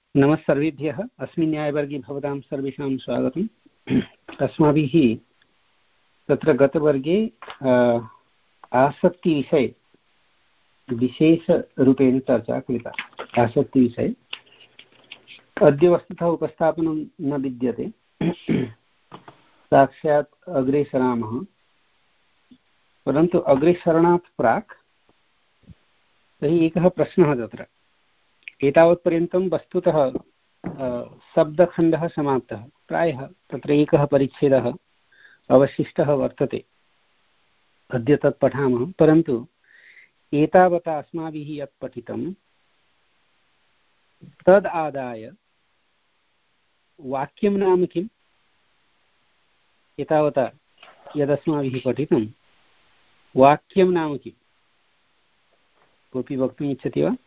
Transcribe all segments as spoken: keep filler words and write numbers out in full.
नमः सर्वेभ्यः। अस्मिन् न्यायवर्गे भवतां सर्वेषां स्वागतम्। अस्माभिः तत्र गतवर्गे आसक्तिविषये विशेषरूपेण चर्चा कृता। आसक्तिविषये अद्य वस्तुतः उपस्थापनं न विद्यते, साक्षात् अग्रे सरामः। परन्तु अग्रे सरणात् प्राक् तर्हि एकः प्रश्नः तत्र। एतावत्पर्यन्तं वस्तुतः शब्दखण्डः समाप्तः, प्रायः तत्र एकः परिच्छेदः अवशिष्टः वर्तते। अद्य तत् पठामः। परन्तु एतावता अस्माभिः यत् पठितं तद् आदाय वाक्यं नाम किम्? एतावता यदस्माभिः पठितं वाक्यं नाम किम्? कोऽपि वक्तुम् इच्छति वा?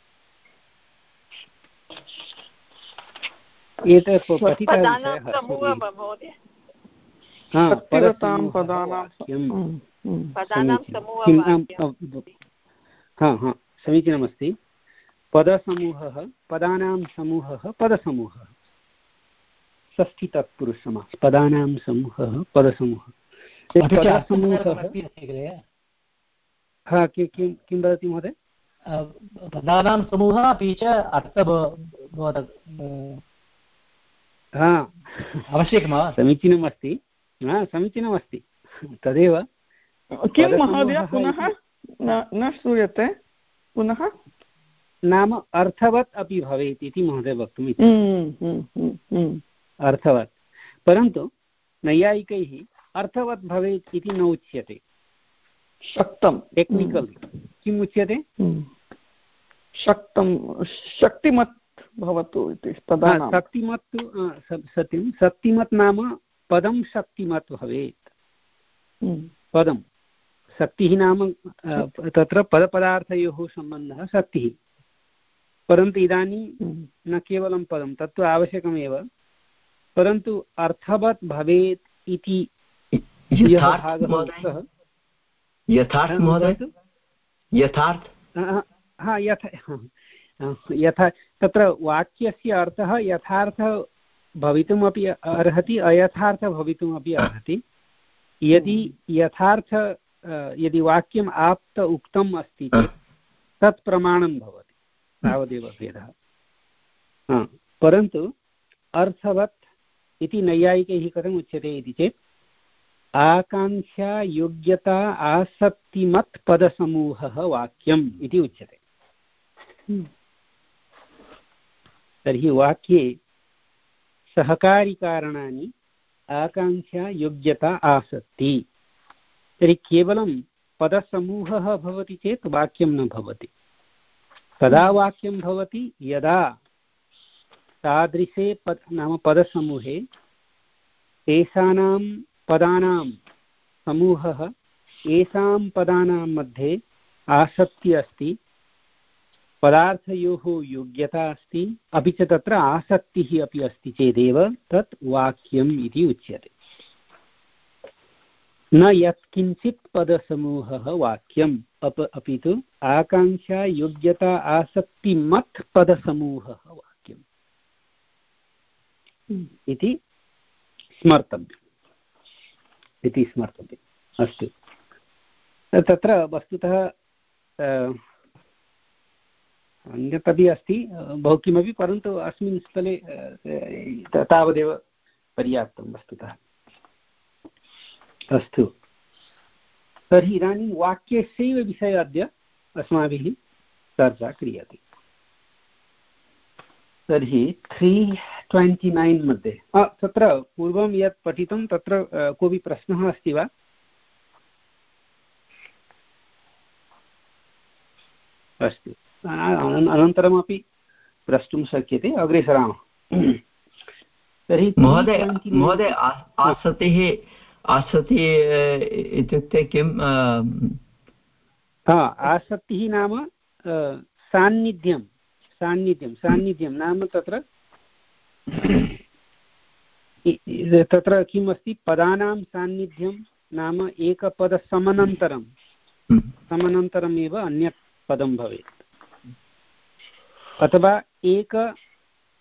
एतत् पठितः समीचीनमस्ति। पदसमूहः, पदानां समूहः, पदसमूहः, षष्ठी तत्पुरुषसमासः। पदानां समूहः, पदसमूहः। हा किं किं वदति महोदय? पदानां समूहः अपि च अर्थः हा आवश्यकं वा? समीचीनमस्ति, हा समीचीनमस्ति। तदेव किं महोदय पुनः न श्रूयते? पुनः नाम अर्थवत् अपि भवेत् इति महोदय वक्तुम् इच्छति। अर्थवत्, परन्तु नैयायिकैः अर्थवत् भवेत् इति न उच्यते। शक्तं टेक्निकल् किम् उच्यते? शक्तं शक्तिमत् भवतु इति। शक्तिमत् सत्यं। शक्तिमत् नाम पदं शक्तिमत् भवेत्। पदं शक्तिः नाम तत्र पदपदार्थयोः सम्बन्धः शक्तिः। परन्तु इदानीं न केवलं पदं, तत्तु आवश्यकमेव, परन्तु अर्थवत् भवेत् इति यथार्थ यथार्थ हा यथा यथा तत्र वाक्यस्य अर्थः यथार्थः भवितुमपि अर्हति, अयथार्थः भवितुमपि अर्हति। यदि यथार्थ यदि वाक्यम् आप्त उक्तम् अस्ति चेत् तत् प्रमाणं भवति, तावदेव भेदः। परन्तु अर्थवत् इति नैयायिकैः कथम् उच्यते इति चेत् आकाङ्क्षा योग्यता आसक्तिमत् पदसमूहः वाक्यम् इति उच्यते। तर्हि वाक्ये सहकारिकारणानि आकाङ्क्षा योग्यता आसक्ति। तर्हि केवलं पदसमूहः भवति चेत् वाक्यं न भवति। कदा वाक्यं भवति? यदा तादृशे पद नाम पदसमूहे तेषां पदानां समूहः येषां पदानां मध्ये आसक्तिः अस्ति, पदार्थयोः योग्यता अस्ति, अपि च तत्र आसक्तिः अपि अस्ति चेदेव तत् वाक्यम् इति उच्यते। न यत्किञ्चित् पदसमूहः वाक्यम् अप अपि तु आकाङ्क्षा योग्यता आसक्तिमत् पदसमूहः वाक्यम् इति स्मर्तव्यम् इति स्मर्तव्यम्। अस्तु, तत्र वस्तुतः अन्यदपि अस्ति बहु किमपि, परन्तु अस्मिन् स्थले तावदेव पर्याप्तं वस्तुतः। अस्तु, तर्हि इदानीं वाक्यस्यैव विषये अद्य अस्माभिः चर्चा क्रियते। तर्हि त्री ट्वेण्टि नैन् मध्ये तत्र पूर्वं यत् पठितं तत्र कोऽपि प्रश्नः अस्ति वा? अस्तु, अनन्तरमपि प्रष्टुं शक्यते। अग्रे सरामः। तर्हि महोदय महोदय आसक्तिः आसक्तिः इत्युक्ते किं? हा, आसक्तिः नाम सान्निध्यं सान्निध्यं सान्निध्यं नाम तत्र तत्र किम् अस्ति? पदानां सान्निध्यं नाम एकपदसमनन्तरं समनन्तरमेव अन्यत् पदं भवेत्, अथवा एक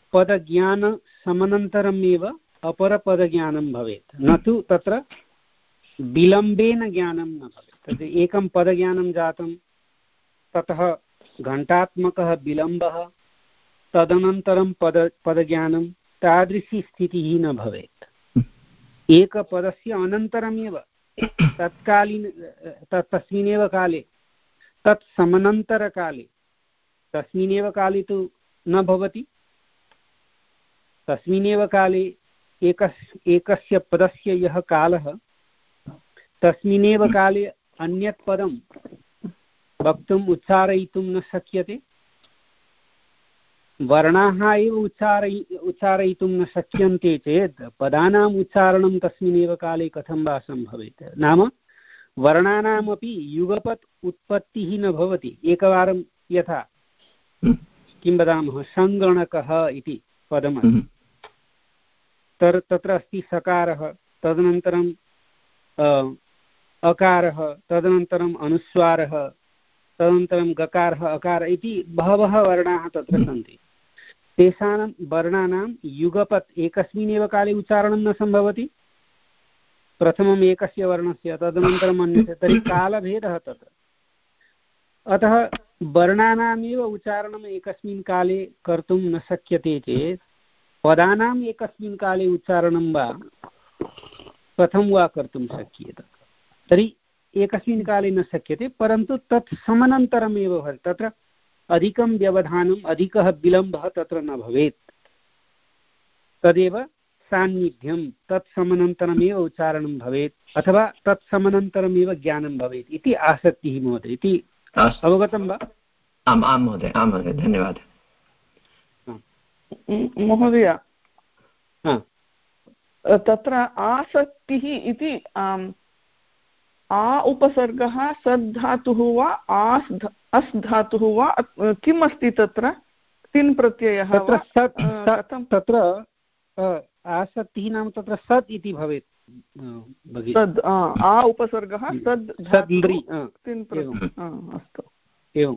पदज्ञानसमनन्तरमेव अपरपदज्ञानं भवेत्, न तु तत्र विलम्बेन ज्ञानं न भवेत्। तद् एकं पदज्ञानं जातं, ततः घण्टात्मकः विलम्बः, तदनन्तरं पद पदज्ञानं, तादृशी स्थितिः न भवेत्। एकपदस्य अनन्तरमेव तत्कालीन तस्मिन्नेव काले, तत् समनन्तरकाले, तस्मिन्नेव काले तु न भवति। तस्मिन्नेव काले एकस् एकस्य पदस्य यः कालः, तस्मिन्नेव काले अन्यत् पदं वक्तुम् उच्चारयितुं न शक्यते। वर्णाः एव उच्चारयि उच्चारयितुं न शक्यन्ते चेत् पदानाम् उच्चारणं तस्मिन्नेव काले कथं वा सम्भवेत्? नाम वर्णानामपि युगपत् उत्पत्तिः न भवति। एकवारं यथा किं वदामः, सङ्गणकः इति पदमस्ति, तर् तत्र अस्ति सकारः, तदनन्तरं अकारः, तदनन्तरम् अनुस्वारः, तदनन्तरं गकारः, अकारः इति बहवः वर्णाः तत्र सन्ति। तेषां वर्णानां युगपत् एकस्मिन्नेव काले उच्चारणं न सम्भवति। प्रथमम् एकस्य वर्णस्य, तदनन्तरम् अन्यस्य, तर्हि कालभेदः तत्र। अतः वर्णानामेव उच्चारणम् एकस्मिन् काले कर्तुं न शक्यते चेत् पदानाम् एकस्मिन् काले उच्चारणं वा कथं वा कर्तुं शक्यते? तर्हि एकस्मिन् काले न शक्यते, परन्तु तत् समनन्तरमेव भवति। तत्र अधिकं व्यवधानम्, अधिकः विलम्बः तत्र न भवेत्। तदेव सान्निध्यं, तत् समनन्तरमेव उच्चारणं भवेत्, अथवा तत् समनन्तरमेव ज्ञानं भवेत् इति आसक्तिः महोदय। इति अवगतं वा? आम् आं महोदय, आं महोदय, धन्यवादः महोदय। तत्र आसक्तिः इति आ उपसर्गः सद् धातुः वा आस् अस् धातुः वा किम् अस्ति तत्र? तिन् प्रत्ययः कथं? तत्र आसक्तिः नाम तत्र सद् इति भवेत्। सद् आ उपसर्गः सद् सद् तिन् प्रत्ययः। अस्तु, एवं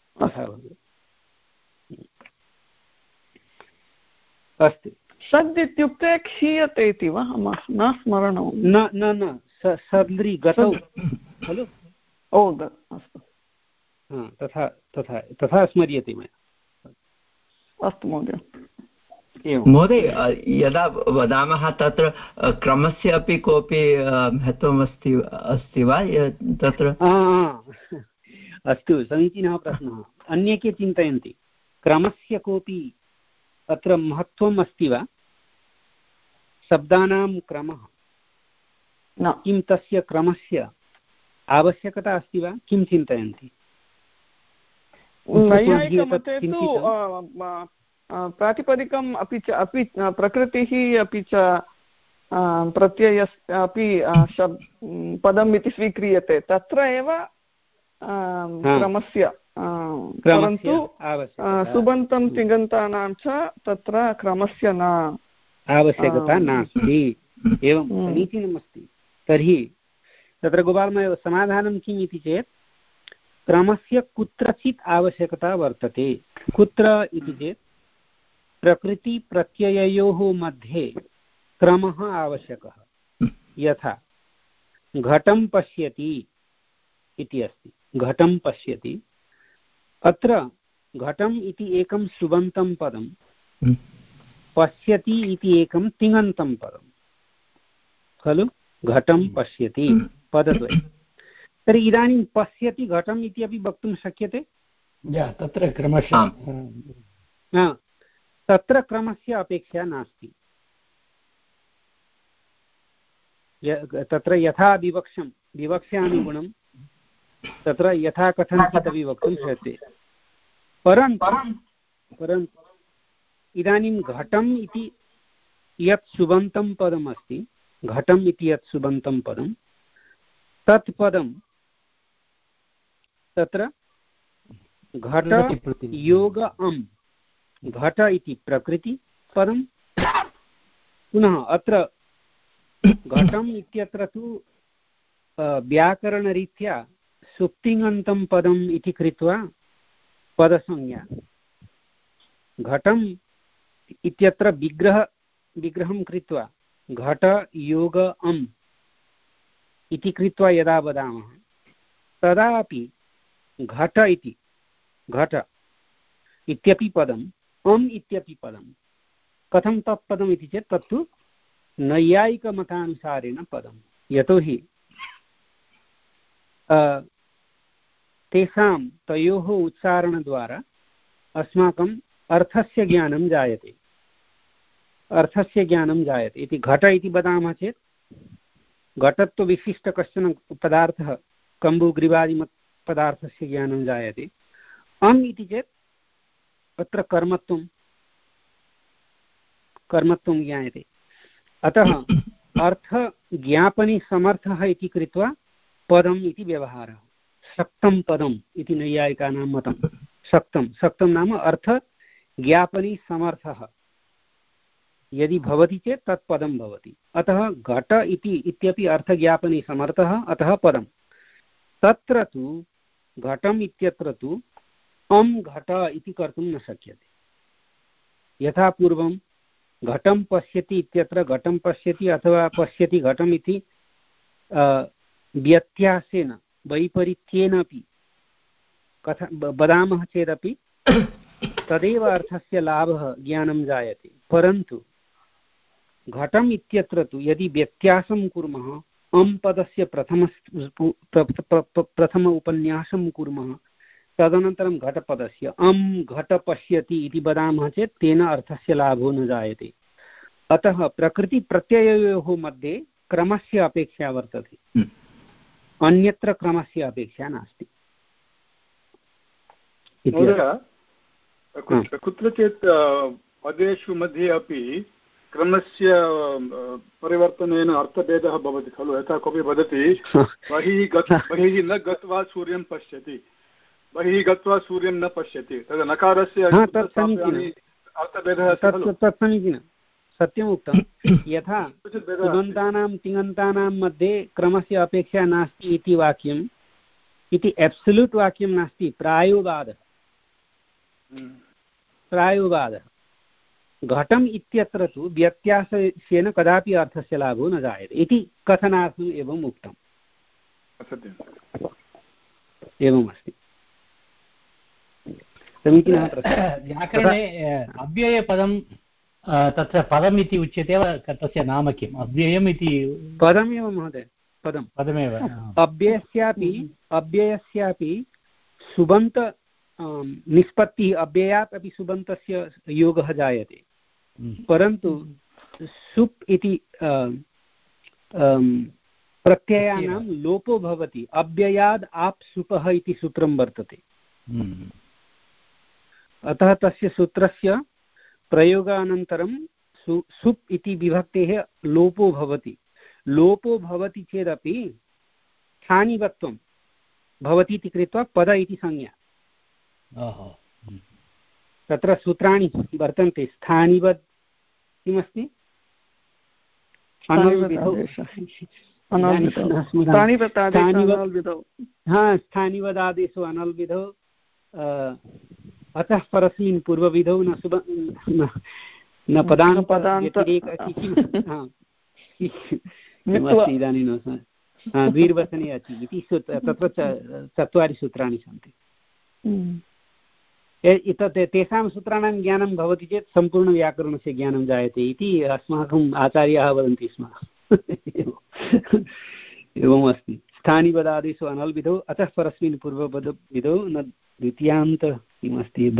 अस्ति। सद् इत्युक्ते क्षीयते इति वा? न स्मरणं। न न न सद्रि गतौ खलु? ओ अस्तु, तथा तथा तथा स्मर्यते मया। अस्तु महोदय। महोदय, यदा वदामः तत्र क्रमस्य अपि कोऽपि महत्त्वम् अस्ति अस्ति वा तत्र? अस्तु, समीचीनः प्रश्नः। अन्ये के चिन्तयन्ति क्रमस्य कोऽपि अत्र महत्त्वम् अस्ति वा? शब्दानां क्रमः, किं तस्य क्रमस्य आवश्यकता अस्ति वा? किं चिन्तयन्ति? नैयायिकमते तु प्रातिपदिकम् अपि च अपि प्रकृतिः अपि च प्रत्ययः अपि शब् पदम् इति स्वीक्रियते, तत्र एव क्रमस्य। परन्तु सुबन्तं तिङन्तानां च तत्र क्रमस्य न आवश्यकता नास्ति। एवं समीचीनमस्ति। तर्हि तत्र गोपालमहोदय समाधानं किम् इति चेत् क्रमस्य कुत्रचित् आवश्यकता वर्तते। कुत्र इति चेत् प्रकृतिप्रत्यययोः मध्ये क्रमः आवश्यकः। यथा घटं पश्यति इति अस्ति, घटं पश्यति, अत्र घटम् इति एकं सुबन्तं पदं, पश्यति इति एकं तिङन्तं पदं खलु? घटं पश्यति पदद्वयं। तर्हि इदानीं पश्यति घटम् इति अपि वक्तुं शक्यते? तत्र क्रमशः तत्र क्रमस्य अपेक्षा नास्ति। तत्र यथा विवक्षं विवक्षानुगुणं तत्र यथा कथञ्चित् अपि वक्तुं शक्यते। परन्तु परन्तु इदानीं घटम् इति यत् सुबन्तं पदमस्ति, घटम् इति यत् सुबन्तं पदं, तत् पदं तत्र घट योग अम्, घट इति प्रकृतिपदं, पुनः अत्र घटम् इत्यत्र तु व्याकरणरीत्या सुप्तिङन्तं पदम् इति कृत्वा पदसंज्ञा। घटं इत्यत्र विग्रह विग्रहं कृत्वा घट योग अम् इति कृत्वा यदा वदामः तदापि घट इति घट इत्यपि पदम् अम् इत्यपि पदं कथं तत् पदम् इति चेत् तत्तु नैयायिकमतानुसारेण पदं यतोहि तेषां तयोः उच्चारणद्वारा अस्माकम् अर्थस्य ज्ञानं जायते अर्थस्य ज्ञानं जायते इति घट इति वदामः चेत् घटत्व विशिष्ट कश्चन पदार्थः कम्बुग्रीवादिमत् पदार्थस्य ज्ञानं जायते अम् इति चेत् अत्र कर्मत्वं कर्मत्वं ज्ञायते अतः अर्थज्ञापने समर्थः इति कृत्वा पदम् इति व्यवहारः शक्तं पदम् इति नैयायिकानां मतं शक्तं शक्तं नाम अर्थज्ञापने समर्थः यदि भवति चेत् तत् पदं भवति अतः घट इति इत्यपि अर्थज्ञापने समर्थः अतः पदं तत्र तु घटम् इत्यत्र तु अं घट इति कर्तुं न शक्यते यथा पूर्वं घटं पश्यति इत्यत्र घटं पश्यति अथवा पश्यति घटम् इति व्यत्यासेन वैपरीत्येन अपि कथ वदामः चेदपि तदेव अर्थस्य लाभः ज्ञानं जायते परन्तु घटम् इत्यत्र तु यदि व्यत्यासं कुर्मः अं पदस्य प्रथम प्रथम उपन्यासं कुर्मः तदनन्तरं घटपदस्य अं घट पश्यति इति वदामः चेत् तेन अर्थस्य लाभो न जायते अतः प्रकृतिप्रत्यययोः मध्ये क्रमस्य अपेक्षा वर्तते अन्यत्र क्रमस्य अपेक्षा नास्ति कुत्रचित् पदेषु मध्ये अपि क्रमस्य परिवर्तनेन अर्थभेदः भवति खलु यथा कोऽपि वदति बहिः बहिः न गत्वा सूर्यं पश्यति बहिः गत्वा सूर्यं न पश्यति तद् नकारस्य अर्थभेदः तत् समीचीनं सत्यम् उक्तं यथा तिङन्तानां तिङन्तानां मध्ये क्रमस्य अपेक्षा नास्ति इति वाक्यम् इति एब्सल्यूट् वाक्यं नास्ति प्रायोवादः प्रायोवादः घटम् इत्यत्र तु व्यत्यासेन कदापि अर्थस्य लाभो न जायते इति कथनार्थम् एवम् उक्तम् एवमस्ति समीचीनः प्रश्नः व्याकरणे अव्ययपदं तत्र पदम् इति उच्यते वा तस्य नाम किम् अव्ययम् इति पदमेव महोदय पदं पदमेव अव्ययस्यापि अव्ययस्यापि सुबन्त निष्पत्तिः अव्ययात् अपि सुबन्तस्य योगः जायते परन्तु सुप् इति प्रत्ययानां लोपो भवति अव्ययाद् आप् सुपः इति सूत्रं वर्तते अतः तस्य सूत्रस्य प्रयोगानन्तरं सु सुप् इति विभक्तेः लोपो भवति लोपो भवति चेदपि स्थानिवत्वं भवति इति कृत्वा पद इति संज्ञा तत्र सूत्राणि वर्तन्ते स्थानिवद् किमस्ति स्थानिवदादेषु अनल्विधौ अतः परस्मिन् पूर्वविधौ न सुब न पदान्तव्यतिरेकः किमस्ति इदानीं द्विर्वचने अचि इति तत्र चत्वारि सूत्राणि सन्ति तेषां सूत्राणां ज्ञानं भवति चेत् सम्पूर्णव्याकरणस्य ज्ञानं जायते इति अस्माकम् आचार्याः वदन्ति स्म एवम् अस्ति स्थानिवदादिषु अनल्विधौ अतः परस्मिन् पूर्वपदविधौ न द्वितीयान्त किमस्ति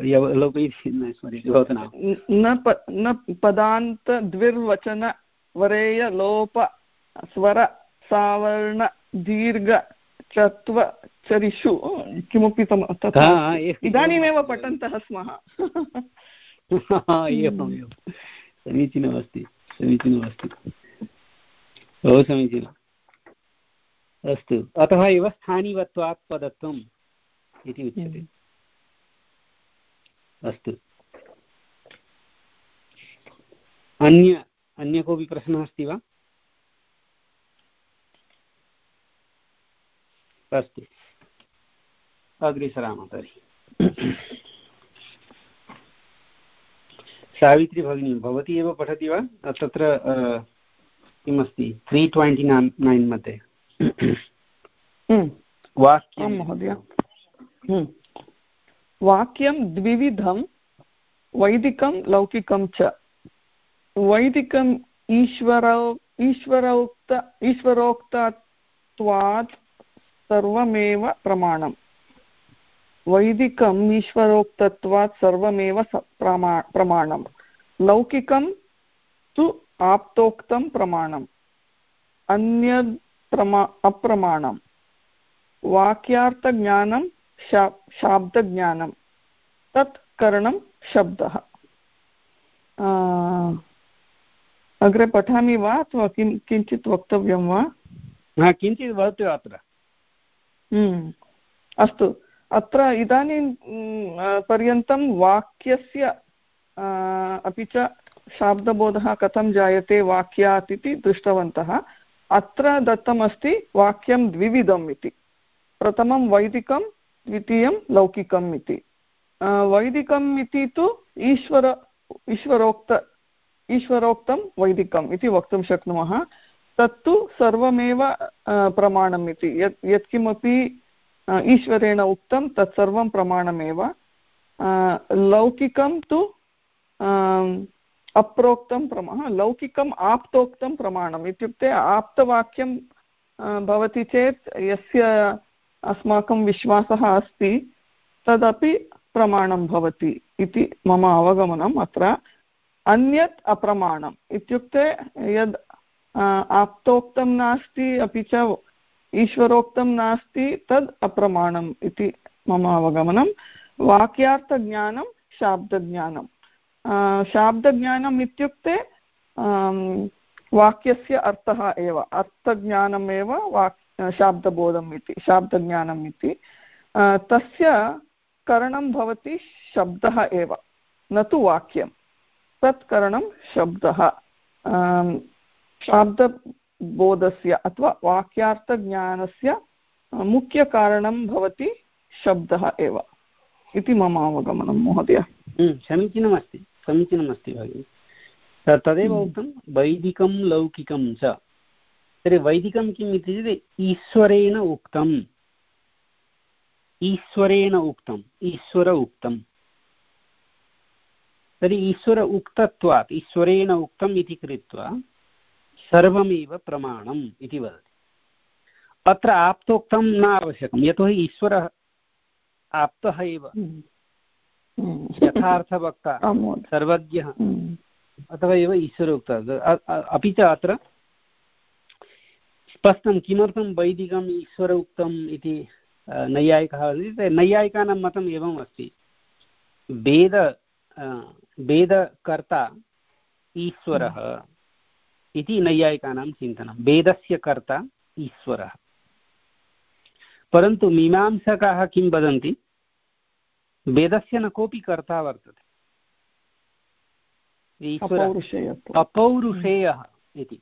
न पदान्त द्विर्वचन वरेय लोप स्वर सावर्ण दीर्घ चत्व चरिषु किमपि इदानीमेव पठन्तः स्मः एवमेव समीचीनमस्ति समीचीनमस्ति बहु समीचीनम् अस्तु अतः एव स्थानिवत्वात् पदत्वम् इति उच्यते अस्तु अन्य अन्य कोऽपि प्रश्नः अस्ति वा अस्तु अग्रे सरामः तर्हि सावित्री भगिनी भवती एव पठति वा तत्र किमस्ति त्री ट्वेण्टि नैन् मध्ये वाक्यं महोदय वाक्यं द्विविधं वैदिकं लौकिकं च वैदिकम् ईश्वरौ ईश्वरोक्त ईश्वरोक्तत्वात् सर्वमेव प्रमाणम् वैदिकम् ईश्वरोक्तत्वात् सर्वमेव प्रमा प्रमाणं लौकिकं तु आप्तोक्तं प्रमाणम् अन्यद् प्रमा अप्रमाणं वाक्यार्थज्ञानं शा शाब्दज्ञानं तत् करणं शब्दः। अग्रे पठामि वा अथवा किं किञ्चित् वक्तव्यं वा? किञ्चित् वदतु अत्र। अस्तु, अत्र इदानीं पर्यन्तं वाक्यस्य अपि च शाब्दबोधः कथं जायते वाक्यात् इति दृष्टवन्तः। अत्र दत्तमस्ति वाक्यं द्विविधम् इति, प्रथमं वैदिकं द्वितीयं लौकिकम् इति। वैदिकम् इति तु ईश्वर ईश्वरोक्त ईश्वरोक्तं वैदिकम् इति वक्तुं शक्नुमः। तत्तु सर्वमेव प्रमाणम् इति, यत् यत्किमपि ईश्वरेण उक्तं तत्सर्वं प्रमाणमेव। लौकिकं तु अप्रोक्तं प्रमाणं लौकिकम् आप्तोक्तं प्रमाणम् इत्युक्ते आप्तवाक्यं भवति चेत् यस्य अस्माकं विश्वासः अस्ति तदपि प्रमाणं भवति इति मम अवगमनम्। अत्र अन्यत् अप्रमाणम् इत्युक्ते यद् आप्तोक्तं नास्ति अपि च ईश्वरोक्तं नास्ति तद् अप्रमाणम् इति मम अवगमनं। वाक्यार्थज्ञानं शाब्दज्ञानं शाब्दज्ञानम् इत्युक्ते वाक्यस्य अर्थः एव, अर्थज्ञानमेव वाक् शाब्दबोधम् इति शाब्दज्ञानम् इति। तस्य करणं भवति शब्दः एव, न तु वाक्यं। तत् करणं शब्दः। शाब्दबोधस्य अथवा वाक्यार्थज्ञानस्य मुख्यकारणं भवति शब्दः एव इति मम अवगमनं महोदय। समीचीनमस्ति समीचीनमस्ति भगिनि। तदेव उक्तं वैदिकं लौकिकं च। तर्हि वैदिकं किम् इति चेत् ईश्वरेण उक्तम् ईश्वरेण उक्तम् ईश्वर उक्तम्। तर्हि ईश्वर उक्तत्वात् ईश्वरेण उक्तम् इति कृत्वा सर्वमेव प्रमाणम् इति वदति। अत्र आप्तोक्तं न आवश्यकं, यतोहि ईश्वरः आप्तः एव, यथार्थवक्ता सर्वज्ञः अथवा एव ईश्वरोक्तः। अपि च अत्र स्पष्टं किमर्थं वैदिकम् ईश्वर उक्तम् इति नैयायिकः वदति। नैयायिकानां मतम् एवम् अस्ति, वेद वेदकर्ता ईश्वरः इति नैयायिकानां चिन्तनं। वेदस्य कर्ता ईश्वरः। परन्तु मीमांसकाः किं वदन्ति, वेदस्य न कोऽपि कर्ता वर्तते, ईश्वरः अपौरुषेयः इति।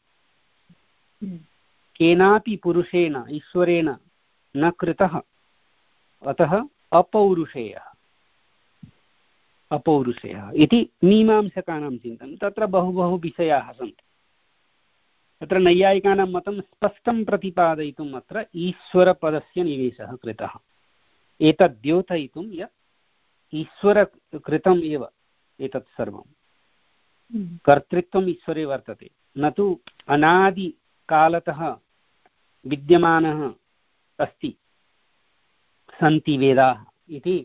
केनापि पुरुषेण ईश्वरेण न कृतः, अतः अपौरुषेयः अपौरुषेयः इति मीमांसकानां चिन्तनं। तत्र बहु बहु विषयाः सन्ति। तत्र नैयायिकानां मतं स्पष्टं प्रतिपादयितुम् अत्र ईश्वरपदस्य निवेशः कृतः, एतद् द्योतयितुं यत् ईश्वरकृतम् एव एतत् सर्वं। कर्तृत्वम् ईश्वरे वर्तते, न तु अनादिकालतः विद्यमानः अस्ति, सन्ति वेदाः इति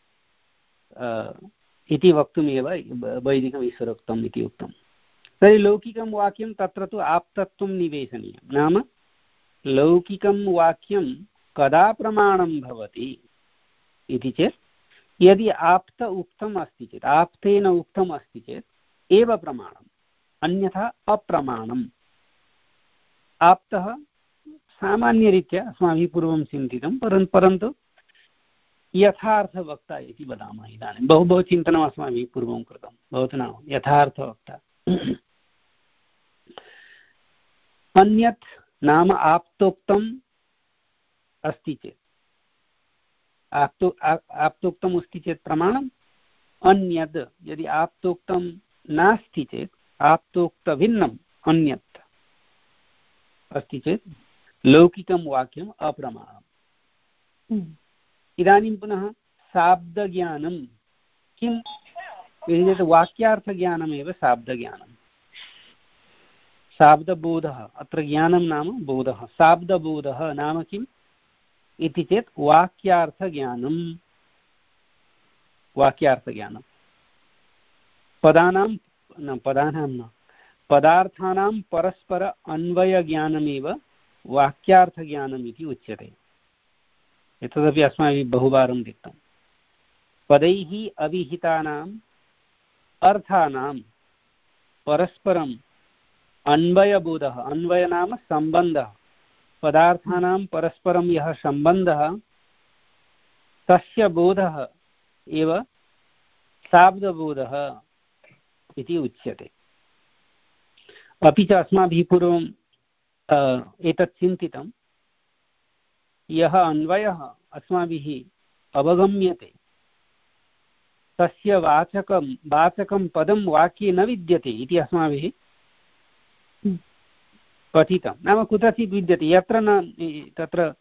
इति वक्तुमेव वैदिकम् ईश्वरोक्तम् इति उक्तं। तर्हि लौकिकं वाक्यं तत्र तु आप्तत्वं निवेशनीयं। नाम लौकिकं वाक्यं कदा प्रमाणं भवति इति चेत् यदि आप्त उक्तम् अस्ति चेत्, आप्तेन उक्तम् अस्ति चेत् एव प्रमाणम्, अन्यथा अप्रमाणम्। आप्तः सामान्यरीत्या अस्माभिः पूर्वं चिन्तितं, परं परन्तु यथार्थवक्ता इति वदामः इदानीं। बहु बहु चिन्तनम् अस्माभिः पूर्वं कृतं, भवतु नाम यथार्थवक्ता। अन्यत् नाम आप्तोक्तम् अस्ति चेत्, आप्तो आप्तोक्तम् अस्ति चेत् प्रमाणम्। अन्यद् यदि आप्तोक्तं नास्ति चेत् आप्तोक्तभिन्नम् अन्यत् अस्ति चेत् लौकिकं वाक्यम् अप्रमाणम्। इदानीं पुनः शाब्दज्ञानं किम् इति चेत् वाक्यार्थज्ञानमेव शाब्दज्ञानं। शाब्दबोधः अत्र ज्ञानं नाम बोधः। शाब्दबोधः नाम किम् इति चेत् वाक्यार्थज्ञानं। वाक्यार्थज्ञानं पदानां न पदानां न पदार्थानां परस्पर अन्वयज्ञानमेव वाक्यार्थज्ञानम् इति उच्यते। एतदपि अस्माभिः बहुवारं दृष्टं। पदैः अविहितानाम् अर्थानां परस्परम् अन्वयबोधः, अन्वय नाम सम्बन्धः, पदार्थानां परस्परं यः सम्बन्धः तस्य बोधः एव शाब्दबोधः इति उच्यते। अपि च अस्माभिः पूर्वं एतत् चिन्तितं, यः अन्वयः अस्माभिः अवगम्यते तस्य वाचकं वाचकं पदं वाक्ये न विद्यते इति अस्माभिः पठितं। नाम कुत्रचित् विद्यते, यत्र न तत्र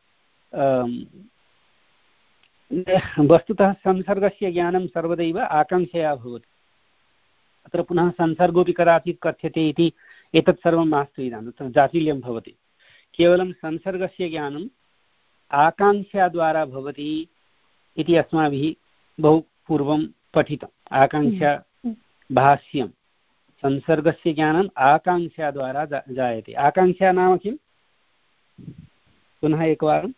वस्तुतः संसर्गस्य ज्ञानं सर्वदैव आकाङ्क्षया भवति। अत्र पुनः संसर्गोऽपि कदाचित् कथ्यते इति एतत् सर्वं मास्तु। इदानीं तत्र जाटिल्यं भवति। केवलं संसर्गस्य ज्ञानम् आकाङ्क्षाद्वारा भवति इति अस्माभिः बहु पूर्वं पठितम्। आकाङ्क्षा भाष्यं संसर्गस्य ज्ञानम् आकाङ्क्षाद्वारा जायते। आकाङ्क्षा नाम किं? पुनः एकवारं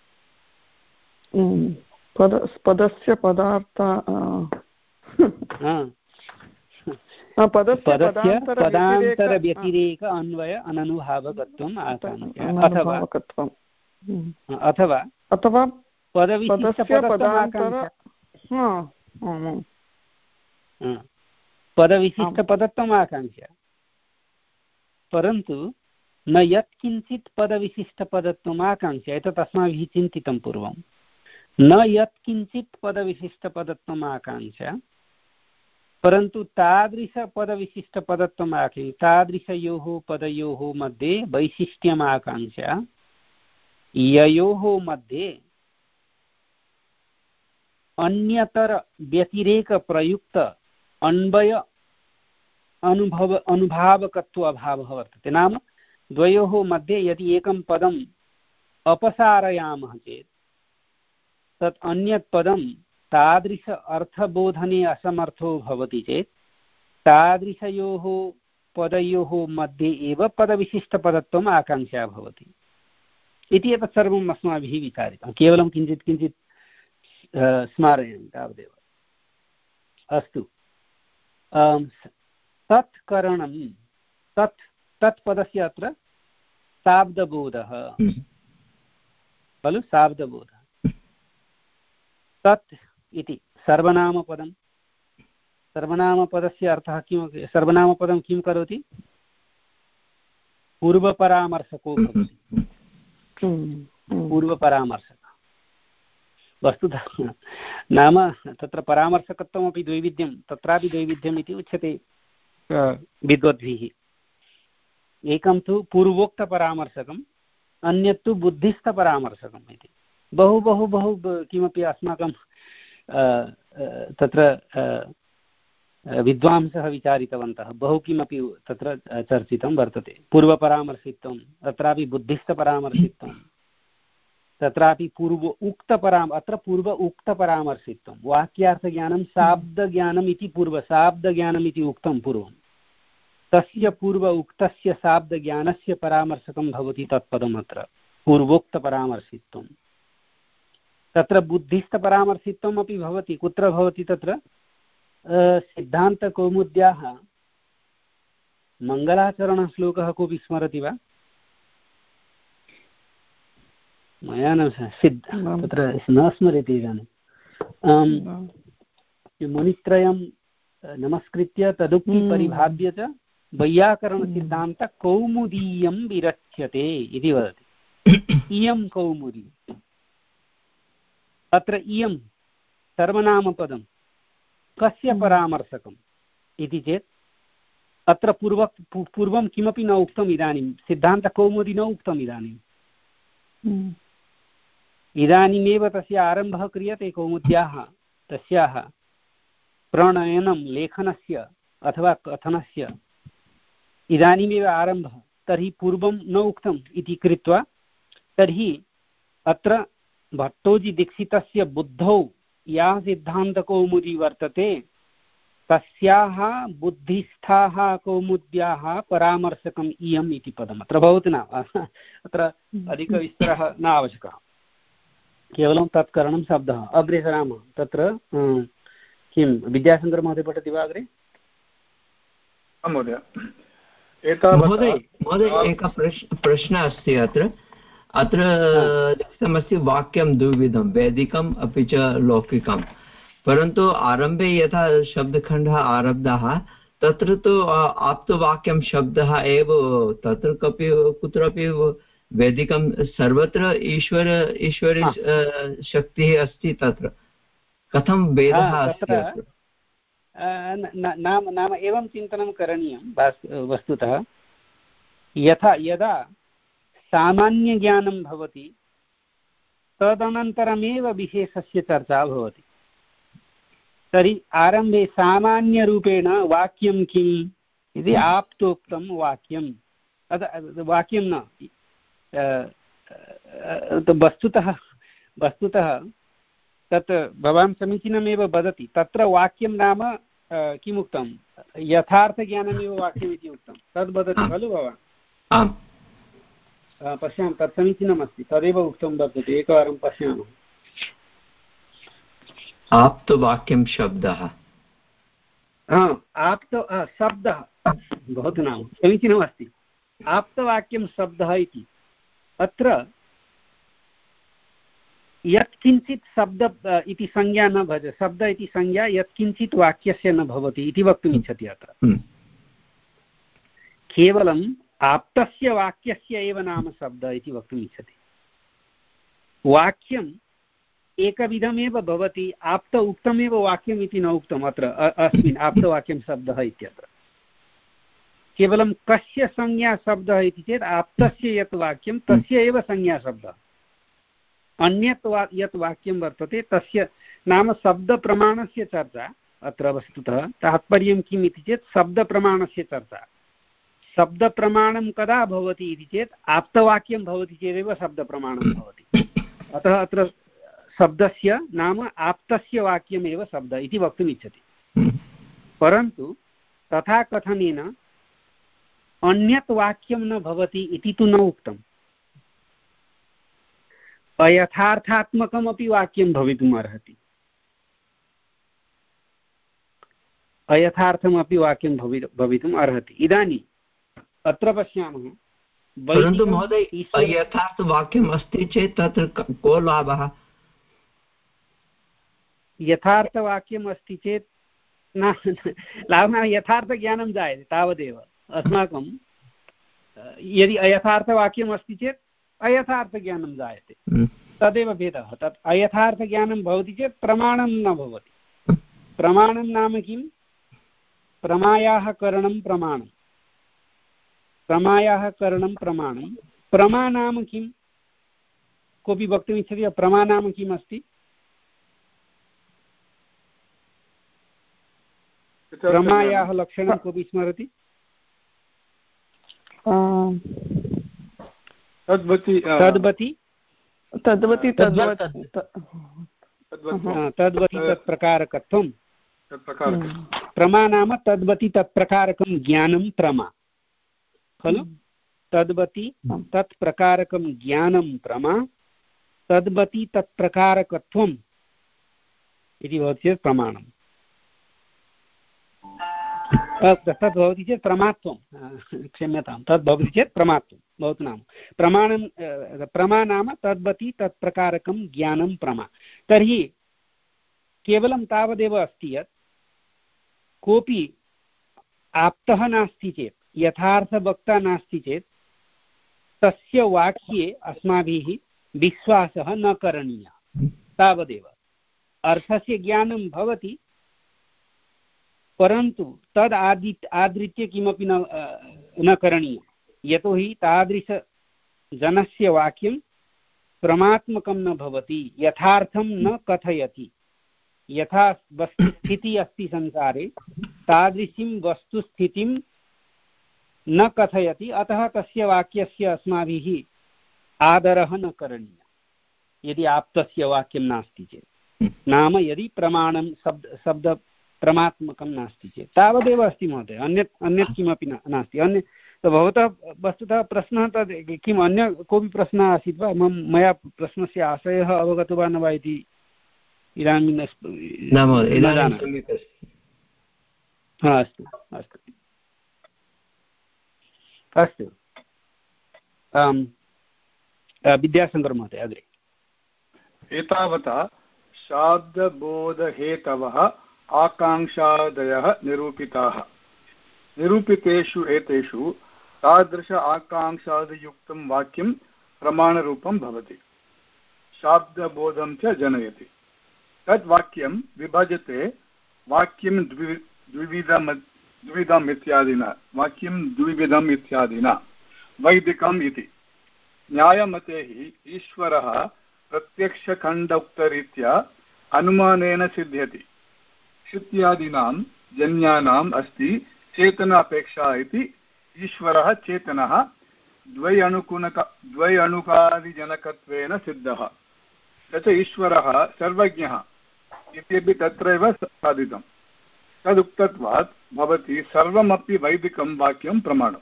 पद पदस्य पदार्थ पदस्य पदान्तरव्यतिरेक अन्वय अननुभावकत्वम् आकाङ्क्षा अथवा अथवा अथवा पदविशिष्टपदत्वम् आकाङ्क्षा। परन्तु न यत्किञ्चित् पदविशिष्टपदत्वम् आकाङ्क्षा, एतत् अस्माभिः चिन्तितं पूर्वं। न यत्किञ्चित् पदविशिष्टपदत्वम् आकाङ्क्षा, परन्तु तादृशपदविशिष्टपदत्वम् आकाङ्क्षा। तादृशयोः पदयोः मध्ये वैशिष्ट्यम् आकाङ्क्षा, ययोः मध्ये अन्यतर व्यतिरेक प्रयुक्त अन्वय अनुभव अनुभावकत्व अभावः वर्तते। नाम द्वयोः मध्ये यदि एकं पदम् अपसारयामः चेत् तत् अन्यत् पदं तादृश अर्थबोधने असमर्थो भवति चेत् तादृशयोः पदयोः मध्ये एव पदविशिष्टपदत्वम् आकाङ्क्षा भवति इति एतत् सर्वम् अस्माभिः विचारितं। केवलं किञ्चित् किञ्चित् स्मारयामि तावदेव। अस्तु, तत् करणं तत् तत् पदस्य अत्र शाब्दबोधः खलु। शाब्दबोधः तत् इति सर्वनामपदं। सर्वनामपदस्य अर्थः किं? सर्वनामपदं किं करोति? पूर्वपरामर्शको भवति। पूर्वपरामर्शकः वस्तुतः नाम तत्र परामर्शकत्वमपि द्वैविध्यं, तत्रापि द्वैविध्यम् इति उच्यते विद्वद्भिः। एकं तु पूर्वोक्तपरामर्शकम्, अन्यत् तु बुद्धिस्थपरामर्शकम् इति। बहु बहु बहु किमपि अस्माकं तत्र विद्वांसः विचारितवन्तः। बहु किमपि तत्र चर्चितं वर्तते। पूर्वपरामर्शित्वं, तत्रापि बुद्धिस्थपरामर्शित्वं, तत्रापि पूर्व उक्तपराम अत्र पूर्व उक्तपरामर्शित्वं। वाक्यार्थज्ञानं शाब्दज्ञानम् इति पूर्व शाब्दज्ञानम् इति उक्तं पूर्वं। तस्य पूर्व उक्तस्य शाब्दज्ञानस्य परामर्शकं भवति तत्पदम् अत्र पूर्वोक्तपरामर्शित्वं। तत्र बुद्धिस्थपरामर्शित्वम् अपि भवति। कुत्र भवति? तत्र सिद्धान्तकौमुद्याः मङ्गलाचरणश्लोकः कोऽपि स्मरति वा? मया न सिद्ध तत्र न स्मरति इदानीं। मुनित्रयं नमस्कृत्य तदुक्ति परिभाव्य च वैयाकरणसिद्धान्तकौमुदीयं विरच्यते इति वदति। इयं कौमुदी। अत्र इयं सर्वनामपदं कस्य परामर्शकम् इति चेत् अत्र पूर्व पूर्वं किमपि न उक्तम् इदानीं सिद्धान्तकौमुदी न उक्तम् इदानीम् इदानीमेव तस्य आरम्भः क्रियते कौमुद्याः तस्याः प्रणयनं लेखनस्य अथवा कथनस्य इदानीमेव आरम्भः तर्हि पूर्वं न उक्तम् इति कृत्वा तर्हि अत्र भट्टोजीदीक्षितस्य बुद्धौ या सिद्धान्तकौमुदी वर्तते तस्याः बुद्धिस्थाः कौमुद्याः परामर्शकम् इयम् इति पदम् अत्र भवति न अत्र अधिकविस्तरः न आवश्यकः केवलं तत्करणं शब्दः अग्रे सरामः तत्र किं विद्याशङ्करमहोदय पठति वा अग्रे महोदय महोदय एकः प्रश्नः अस्ति अत्र अत्र लिखितमस्ति वाक्यं द्विविधं वैदिकम् अपि च लौकिकं परन्तु आरम्भे यथा शब्दखण्डः आरब्धः तत्र तु आप्तवाक्यं शब्दः एव तत्र कपि कुत्रापि वैदिकं सर्वत्र ईश्वर ईश्वरी शक्तिः अस्ति तत्र कथं भेदः अस्ति नाम नाम एवं चिन्तनं करणीयं वस्तुतः यथा यदा सामान्यज्ञानं भवति तदनन्तरमेव विशेषस्य चर्चा भवति तर्हि आरम्भे सामान्यरूपेण वाक्यं किम् इति आप्तोक्तं वाक्यं वाक्यं न वस्तुतः वस्तुतः तत् भवान् समीचीनमेव वदति तत्र वाक्यं नाम किमुक्तं यथार्थज्ञानमेव वाक्यम् इति उक्तं तद् वदति खलु भवान् पश्यामः तत् समीचीनमस्ति तदेव उक्तं वर्तते एकवारं पश्यामः आप्तवाक्यं शब्दः आप्त शब्दः भवतु नाम समीचीनमस्ति आप्तवाक्यं शब्दः इति अत्र यत्किञ्चित् शब्द इति संज्ञा न भज शब्द इति संज्ञा यत्किञ्चित् वाक्यस्य न भवति इति वक्तुम् इच्छति अत्र केवलम् आप्तस्य वाक्यस्य एव नाम शब्द इति वक्तुम् इच्छति वाक्यम् एकविधमेव भवति आप्त उक्तमेव वाक्यम् इति न उक्तम् अत्र अस्मिन् आप्तवाक्यं शब्दः इत्यत्र केवलं कस्य संज्ञा शब्दः इति चेत् आप्तस्य यत् वाक्यं तस्य एव संज्ञा शब्दः अन्यत् वा यत् वाक्यं वर्तते तस्य नाम शब्दप्रमाणस्य चर्चा अत्र वस्तुतः तात्पर्यं किम् इति चेत् शब्दप्रमाणस्य चर्चा शब्दप्रमाणं कदा भवति इति चेत् आप्तवाक्यं भवति चेदेव शब्दप्रमाणं भवति अतः अत्र शब्दस्य नाम आप्तस्य वाक्यमेव शब्द इति वक्तुम् इच्छति परन्तु तथा कथनेन अन्यत् वाक्यं न भवति इति तु न उक्तम् अयथार्थात्मकमपि वाक्यं भवितुम् अर्हति अयथार्थमपि वाक्यं भवि भवितुम् अर्हति इदानीम् अत्र पश्यामः परन्तु महोदय अयथार्थवाक्यम् अस्ति चेत् तत्र को लाभः यथार्थवाक्यम् अस्ति चेत् न लाभः यथार्थज्ञानं जायते तावदेव अस्माकं यदि अयथार्थवाक्यम् अस्ति चेत् अयथार्थज्ञानं जायते तदेव भेदः तत् अयथार्थज्ञानं भवति चेत् प्रमाणं न भवति प्रमाणं नाम किं प्रमायाः करणं प्रमाणं प्रमायाः करणं प्रमाणं प्रमा नाम किं कोऽपि वक्तुम् इच्छति प्रमा नाम किम् अस्ति प्रमायाः लक्षणं कोऽपि स्मरति तद्वति तद्वति तद्वति तद्वति तत्प्रकारकत्वं प्रमा नाम तद्वति तत्प्रकारकं ज्ञानं प्रमा खलु तद्वति तत्प्रकारकं ज्ञानं प्रमा तद्वति तत्प्रकारकत्वम् इति भवति चेत् प्रमाणम् तद् भवति चेत् प्रमात्वं क्षम्यतां तद् भवति चेत् प्रमात्वं भवतु नाम प्रमाणं प्रमा नाम तद्वति तत्प्रकारकं ज्ञानं प्रमा तर्हि केवलं तावदेव अस्ति यत् कोऽपि आप्तः नास्ति चेत् यथार्थवक्ता नास्ति चेत् तस्य वाक्ये अस्माभिः विश्वासः न करणीयः तावदेव अर्थस्य ज्ञानं भवति परन्तु तद् आदि आदृत्य किमपि न न करणीयं, यतोहि तादृशजनस्य वाक्यं प्रमात्मकं न भवति, यथार्थं न कथयति। यथा वस्तुस्थितिः अस्ति संसारे तादृशीं वस्तुस्थितिं न कथयति, अतः तस्य वाक्यस्य अस्माभिः आदरः न करणीयः यदि आप्तस्य वाक्यं नास्ति चेत्, नाम यदि प्रमाणं शब्द शब्द प्रमात्मकं नास्ति चेत् तावदेव अस्ति महोदय, अन्यत् अन्यत् किमपि नास्ति। अन्य भवतः वस्तुतः प्रश्नः तद् किम्, अन्य कोऽपि प्रश्नः आसीत् वा? मम मया प्रश्नस्य आशयः अवगतो वा न वा इति इदानीं हा अस्तु अस्तु अस्तु विद्याशङ्कर महोदय अग्रे। एतावता शाब्दबोधहेतवः आकाङ्क्षादयः निरूपिताः। निरूपितेषु एतेषु तादृश आकाङ्क्षादियुक्तं वाक्यं प्रमाणरूपं भवति, शाब्दबोधं च जनयति। तद् वाक्यं विभजते वाक्यं द्वि द्विविधम् द्विविधम् इत्यादिना, वाक्यं द्विविधम् इत्यादिना वैदिकम् इति। न्यायमते हि ईश्वरः प्रत्यक्षखण्डोक्तरीत्या अनुमानेन सिद्ध्यति। श्रुत्यादीनां जन्यानाम् अस्ति चेतनापेक्षा इति ईश्वरः चेतनः द्वयणुकुनक द्वयणुकादिजनकत्वेन सिद्धः। स च ईश्वरः सर्वज्ञः इत्यपि तत्रैव साधितं। तदुक्तत्वात् भवति सर्वमपि वैदिकं वाक्यं प्रमाणम्।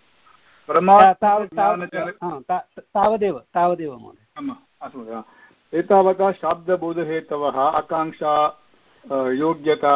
तावदेव तावदेव महोदय। एतावता शाब्दबोधहेतवः आकाङ्क्षा योग्यता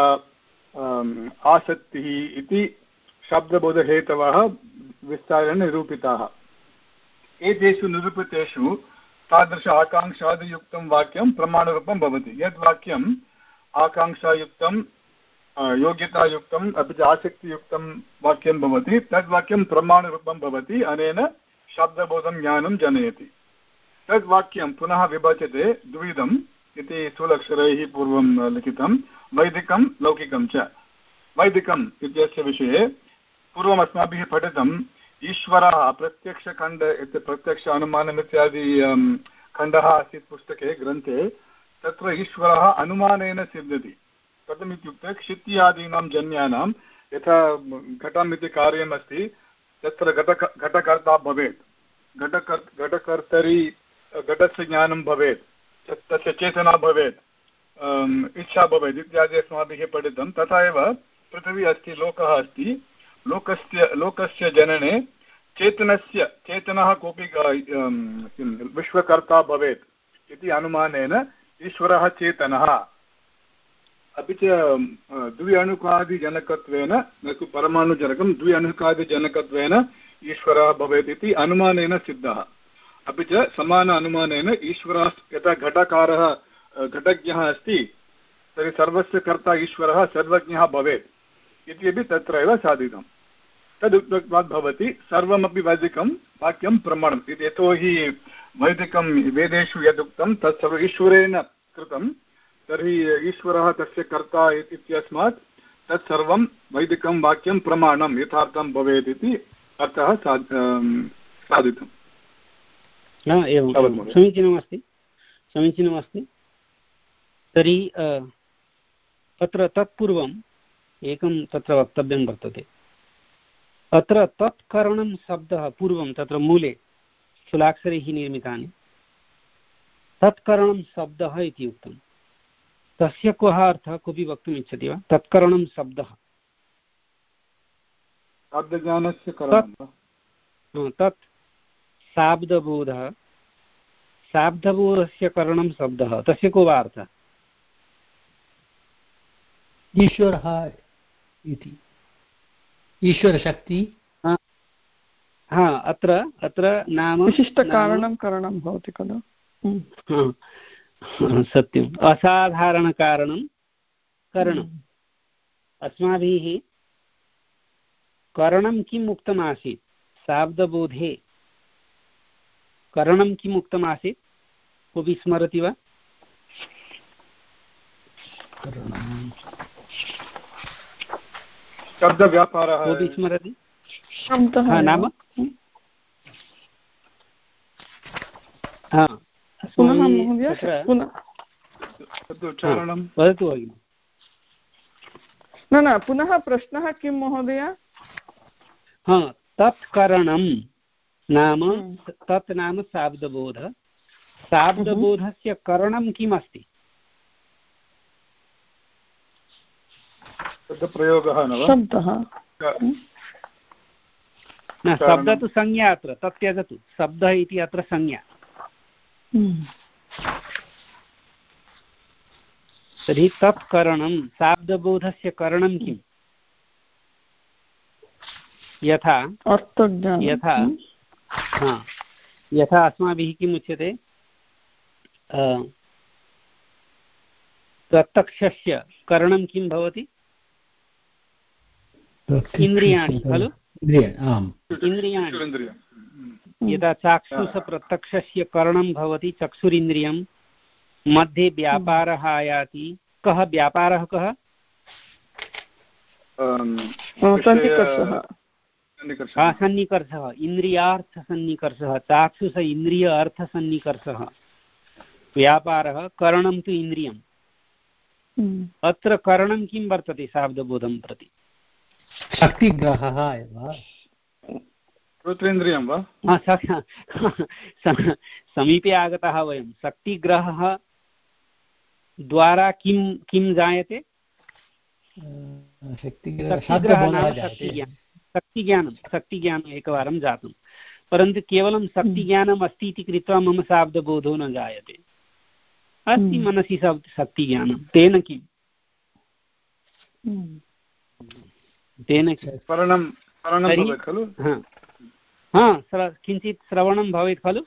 आसक्तिः इति शब्दबोधहेतवः विस्तारेण निरूपिताः। एतेषु निरूपितेषु तादृश आकाङ्क्षादियुक्तं वाक्यं प्रमाणरूपं भवति। यद् वाक्यम् आकाङ्क्षायुक्तं योग्यतायुक्तम् अपि च आसक्तियुक्तं वाक्यं भवति तद् वाक्यं प्रमाणरूपं भवति, अनेन शब्दबोधं ज्ञानं जनयति। तद् वाक्यं पुनः विभजते द्विविधम् इति स्थूलक्षरैः पूर्वं लिखितं, वैदिकं लौकिकं च। वैदिकम् इत्यस्य विषये पूर्वम् अस्माभिः पठितम्, ईश्वरः प्रत्यक्षखण्ड इति प्रत्यक्ष अनुमानम् इत्यादि खण्डः आसीत् पुस्तके ग्रन्थे। तत्र ईश्वरः अनुमानेन सिद्ध्यति। कथम् इत्युक्ते क्षित्यादीनां जन्यानां यथा घटम् इति कार्यम् अस्ति, तत्र घटक घटकर्ता भवेत्, घटकर् घटकर्तरि घटस्य ज्ञानं भवेत्, तस्य चेतना भवेत्, इच्छा भवेत् इत्यादि अस्माभिः पठितं। तथा एव पृथिवी अस्ति, लोकः अस्ति, लोकस्य लोकस्य जनने चेतनस्य चेतनः कोऽपि विश्वकर्ता भवेत् इति अनुमानेन ईश्वरः चेतनः। अपि च द्वि अणुकादिजनकत्वेन न तु परमाणुजनकं द्वि अणुकादिजनकत्वेन ईश्वरः भवेत् इति अनुमानेन सिद्धः। अपि च समान अनुमानेन ईश्वरः यथा घटकारः घटज्ञः अस्ति, तर्हि सर्वस्य कर्ता ईश्वरः सर्वज्ञः भवेत् इत्यपि तत्रैव साधितं। तदुक्तत्वात् भवति सर्वमपि वैदिकं वाक्यं प्रमाणम् इति। यतोहि वैदिकं वेदेषु यदुक्तं तत् सर्व ईश्वरेण कृतं, तर्हि ईश्वरः तस्य कर्ता इत्यस्मात् तत्सर्वं वैदिकं वाक्यं प्रमाणं यथार्थं भवेत् इति अर्थः साधितम्। एवं समीचीनमस्ति समीचीनमस्ति तर्हि तत्र तत्पूर्वम् एकं तत्र वक्तव्यं वर्तते। अत्र तत्करणं शब्दः पूर्वं तत्र मूले स्थूलाक्षरैः निर्मितानि तत्करणं शब्दः इति उक्तं। तस्य कः अर्थः कोऽपि वक्तुम् इच्छति वा? तत्करणं शब्दः तत् शाब्दबोधः, शाब्दबोधस्य करणं शब्दः, तस्य को वा अर्थः? ईश्वरः इति, ईश्वरशक्ति। हा अत्र अत्र नाम विशिष्टकारणं करणं भवति खलु। सत्यम्, असाधारणकारणं करणम्। अस्माभिः करणं किम् उक्तमासीत्? शाब्दबोधे करणं किम् उक्तमासीत्? कोऽपि स्मरति वा? शब्दव्यापारः कोऽपि स्मरति शब्दः नाम पुनः महोदय वदतु भगिनि। न न पुनः प्रश्नः किं महोदय? हा तत् करणं नाम तत् नाम शाब्दबोध। शाब्दबोधस्य करणं किम् अस्ति? शब्दप्रयोगः न वा? शब्दः न शब्दः तु संज्ञा, अत्र तत् त्यजतु, शब्दः इति अत्र संज्ञा। तर्हि तत् करणं शाब्दबोधस्य करणं किम्? यथा यथा हा यथा अस्माभिः किम् उच्यते, प्रत्यक्षस्य करणं किं भवति? इन्द्रियाणि खलु? इन्द्रियाणि। यदा चाक्षुषप्रत्यक्षस्य करणं भवति चक्षुरिन्द्रियं, मध्ये व्यापारः आयाति। कः व्यापारः? कः? सन्निकर्षः, इन्द्रियार्थसन्निकर्षः, चाक्षुष इन्द्रिय अर्थसन्निकर्षः व्यापारः। करणं तु इन्द्रियम्। अत्र करणं किं वर्तते शाब्दबोधं प्रति? शक्तिग्रहः एव। श्रोत्रेन्द्रियं वा? समीपे आगतः वयं। शक्तिग्रहः द्वारा किं किं जायते? शक्तिग्रहः नाम शक्तिज्ञानं। शक्तिज्ञानं शक्तिज्ञानम् एकवारं जातं, परन्तु केवलं शक्तिज्ञानम् अस्ति इति कृत्वा मम शाब्दबोधो न जायते। अस्ति मनसि शक्तिज्ञानं, तेन किम्? तेन खलु किञ्चित् श्रवणं भवेत् खलु।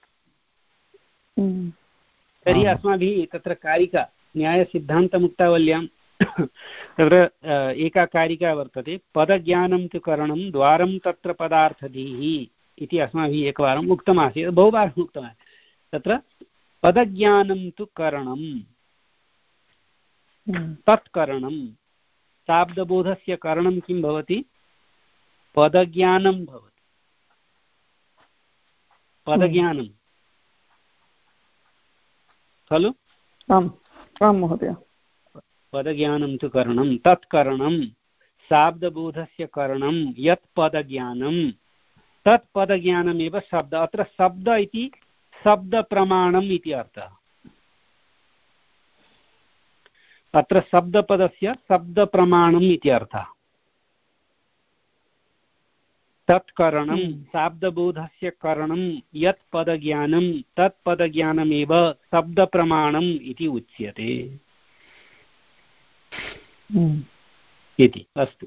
तर्हि अस्माभिः तत्र कारिका न्यायसिद्धान्तमुक्तावल्यां तत्र एका कारिका वर्तते, पदज्ञानं तु करणं द्वारं तत्र पदार्थधीः इति अस्माभिः एकवारम् उक्तमासीत्, बहुवारम् उक्तमासीत्। तत्र पदज्ञानं तु करणं, तत्करणं। शाब्दबोधस्य करणं किं भवति? पदज्ञानं भवति। पदज्ञानं खलु? आम् आं महोदय। पदज्ञानं तु करणं, तत्करणं। शाब्दबोधस्य करणं यत् पदज्ञानं, तत् पदज्ञानमेव शब्द। अत्र शब्द इति शब्दप्रमाणम् इति अर्थः। अत्र शब्दपदस्य शब्दप्रमाणम् इति अर्थः। तत्करणं शाब्दबोधस्य करणं यत् पदज्ञानं तत् पदज्ञानमेव शब्दप्रमाणम् इति उच्यते इति। अस्तु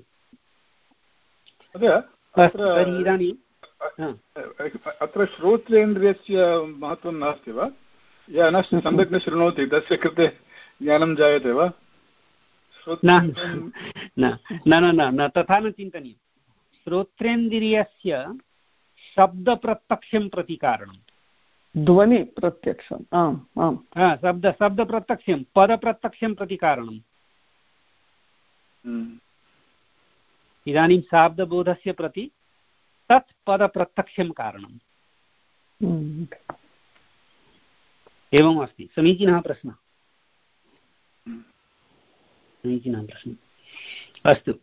इदानीं अत्र श्रोत्रेन्द्रियस्य महत्त्वं नास्ति वा? यः न सम्यक् न शृणोति तस्य कृते ज्ञानं जायते वा? न न न तथा न चिन्तनीयं। श्रोत्रेन्द्रियस्य शब्दप्रत्यक्षं प्रति कारणं, ध्वनिप्रत्यक्षम्। आम् आम् शब्द शब्दप्रत्यक्षं पदप्रत्यक्षं प्रति कारणम्। इदानीं शाब्दबोधस्य प्रति तत् पदप्रत्यक्षं कारणम्। एवम् अस्ति। समीचीनः प्रश्नः, समीचीनः प्रश्नः। अस्तु,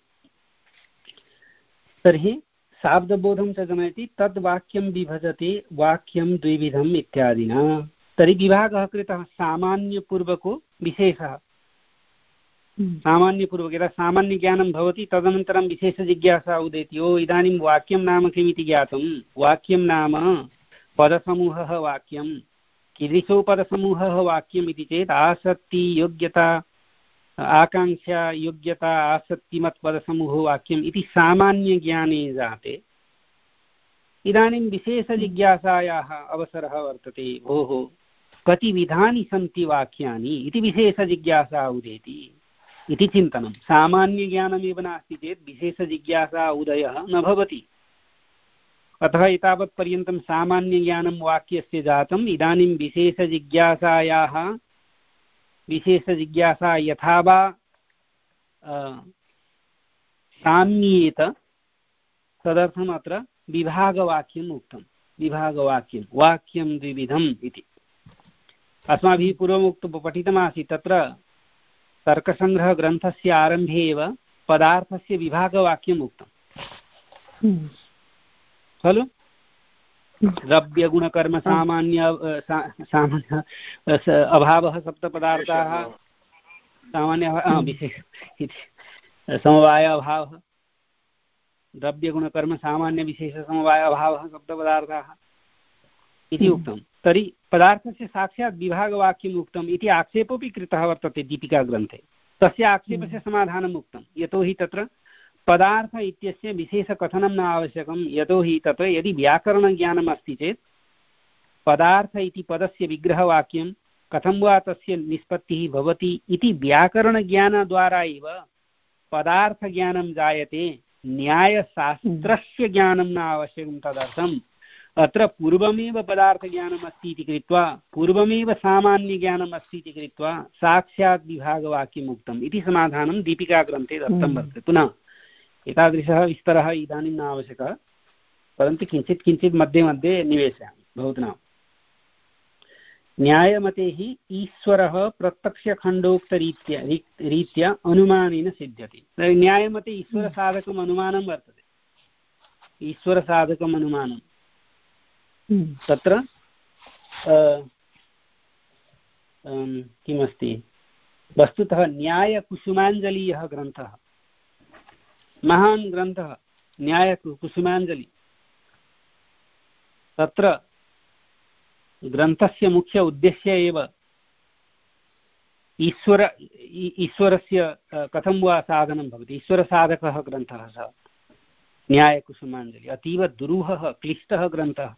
तर्हि शाब्दबोधं च जनयति तद् वाक्यं विभजते वाक्यं द्विविधम् इत्यादिना। तर्हि विभागः कृतः सामान्यपूर्वको विशेषः। सामान्यपूर्वक यदा सामान्यज्ञानं भवति तदनन्तरं विशेषजिज्ञासा उदेति। ओ इदानीं वाक्यं नाम किमिति ज्ञातं। वाक्यं नाम पदसमूहः वाक्यं। कीदृशो पदसमूहः वाक्यम् इति चेत् आसक्ति योग्यता आकाङ्क्षा योग्यता आसक्तिमत् पदसमूहो वाक्यम् इति सामान्यज्ञाने जाते। इदानीं विशेषजिज्ञासायाः अवसरः वर्तते। भोः कति विधानि सन्ति वाक्यानि इति विशेषजिज्ञासा उदेति इति चिन्तनं। सामान्यज्ञानमेव नास्ति चेत् विशेषजिज्ञासा उदयः न भवति। अतः एतावत्पर्यन्तं सामान्यज्ञानं वाक्यस्य जातम्। इदानीं विशेषजिज्ञासायाः विशेषजिज्ञासा यथा वा साम्येत तदर्थम् अत्र विभागवाक्यम् उक्तं। विभागवाक्यं वाक्यं द्विविधम् इति अस्माभिः पूर्वमुक्त पठितमासीत्। तत्र तर्कसङ्ग्रहग्रन्थस्य आरम्भे एव पदार्थस्य विभागवाक्यम् उक्तं खलु। द्रव्यगुणकर्म सामान्य सामान्य अभावः सप्तपदार्थाः सामान्य विशेष इति समवाय अभावः द्रव्यगुणकर्म सामान्य विशेष समवाय अभावः सप्तपदार्थाः इति उक्तं। तर्हि पदार्थस्य साक्षात् विभागवाक्यम् उक्तम् इति आक्षेपोऽपि कृतः वर्तते दीपिकाग्रन्थे। तस्य आक्षेपस्य समाधानम् उक्तं। यतोहि तत्र पदार्थ इत्यस्य विशेषकथनं न आवश्यकं। यतोहि तत्र यदि व्याकरणज्ञानम् अस्ति चेत् पदार्थ इति पदस्य विग्रहवाक्यं कथं वा तस्य निष्पत्तिः भवति इति व्याकरणज्ञानद्वारा एव पदार्थज्ञानं जायते। न्यायशास्त्रस्य ज्ञानं न आवश्यकं। तदर्थम् अत्र पूर्वमेव पदार्थज्ञानम् अस्ति इति कृत्वा पूर्वमेव सामान्यज्ञानम् अस्ति इति कृत्वा साक्षात् विभागवाक्यम् उक्तम् इति समाधानं दीपिकाग्रन्थे दत्तं वर्तते। पुनः एतादृशः विस्तरः इदानीं न आवश्यकः, परन्तु किञ्चित् किञ्चित् मध्ये मध्ये निवेशयामि भवतु। न्यायमते हि ईश्वरः प्रत्यक्षखण्डोक्तरीत्या रीत्या अनुमानेन सिद्ध्यति। न्यायमते ईश्वरसाधकम् अनुमानं वर्तते। ईश्वरसाधकम् अनुमानं तत्र किमस्ति वस्तुतः न्यायकुसुमाञ्जलिः ग्रन्थः महान् ग्रन्थः न्यायकुसुमाञ्जलि। तत्र ग्रन्थस्य मुख्य उद्देश्य एव ईश्वर ईश्वरस्य कथं वा साधनं भवति। ईश्वरसाधकः ग्रन्थः सः न्यायकुसुमाञ्जलि। अतीव दुरूहः क्लिष्टः ग्रन्थः।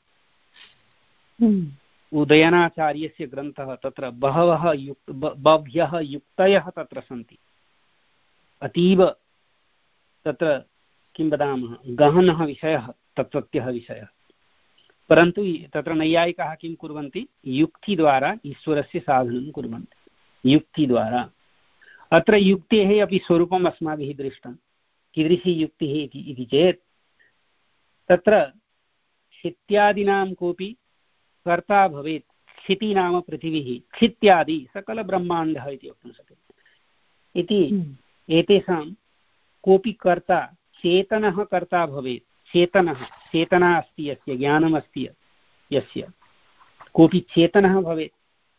उदयनाचार्यस्य ग्रन्थः। तत्र बहवः युक्त बह्व्यः युक्तयः तत्र सन्ति। अतीव तत्र किं वदामः गहनः विषयः तत्त्वत्यः विषयः। परन्तु तत्र नैयायिकाः किं कुर्वन्ति युक्तिद्वारा ईश्वरस्य साधनं कुर्वन्ति। युक्तिद्वारा अत्र युक्तेः अपि स्वरूपम् अस्माभिः दृष्टं। कीदृशी युक्तिः इति चेत् तत्र क्षित्यादीनां कोऽपि कर्ता भवेत्। क्षिति नाम पृथिवीः, क्षित्यादि सकलब्रह्माण्डः इति वक्तुं शक्यते। इति एतेषां कोऽपि कर्ता चेतनः कर्ता भवेत्। चेतनः चेतना अस्ति यस्य ज्ञानमस्ति यस्य कोऽपि चेतनः भवेत्।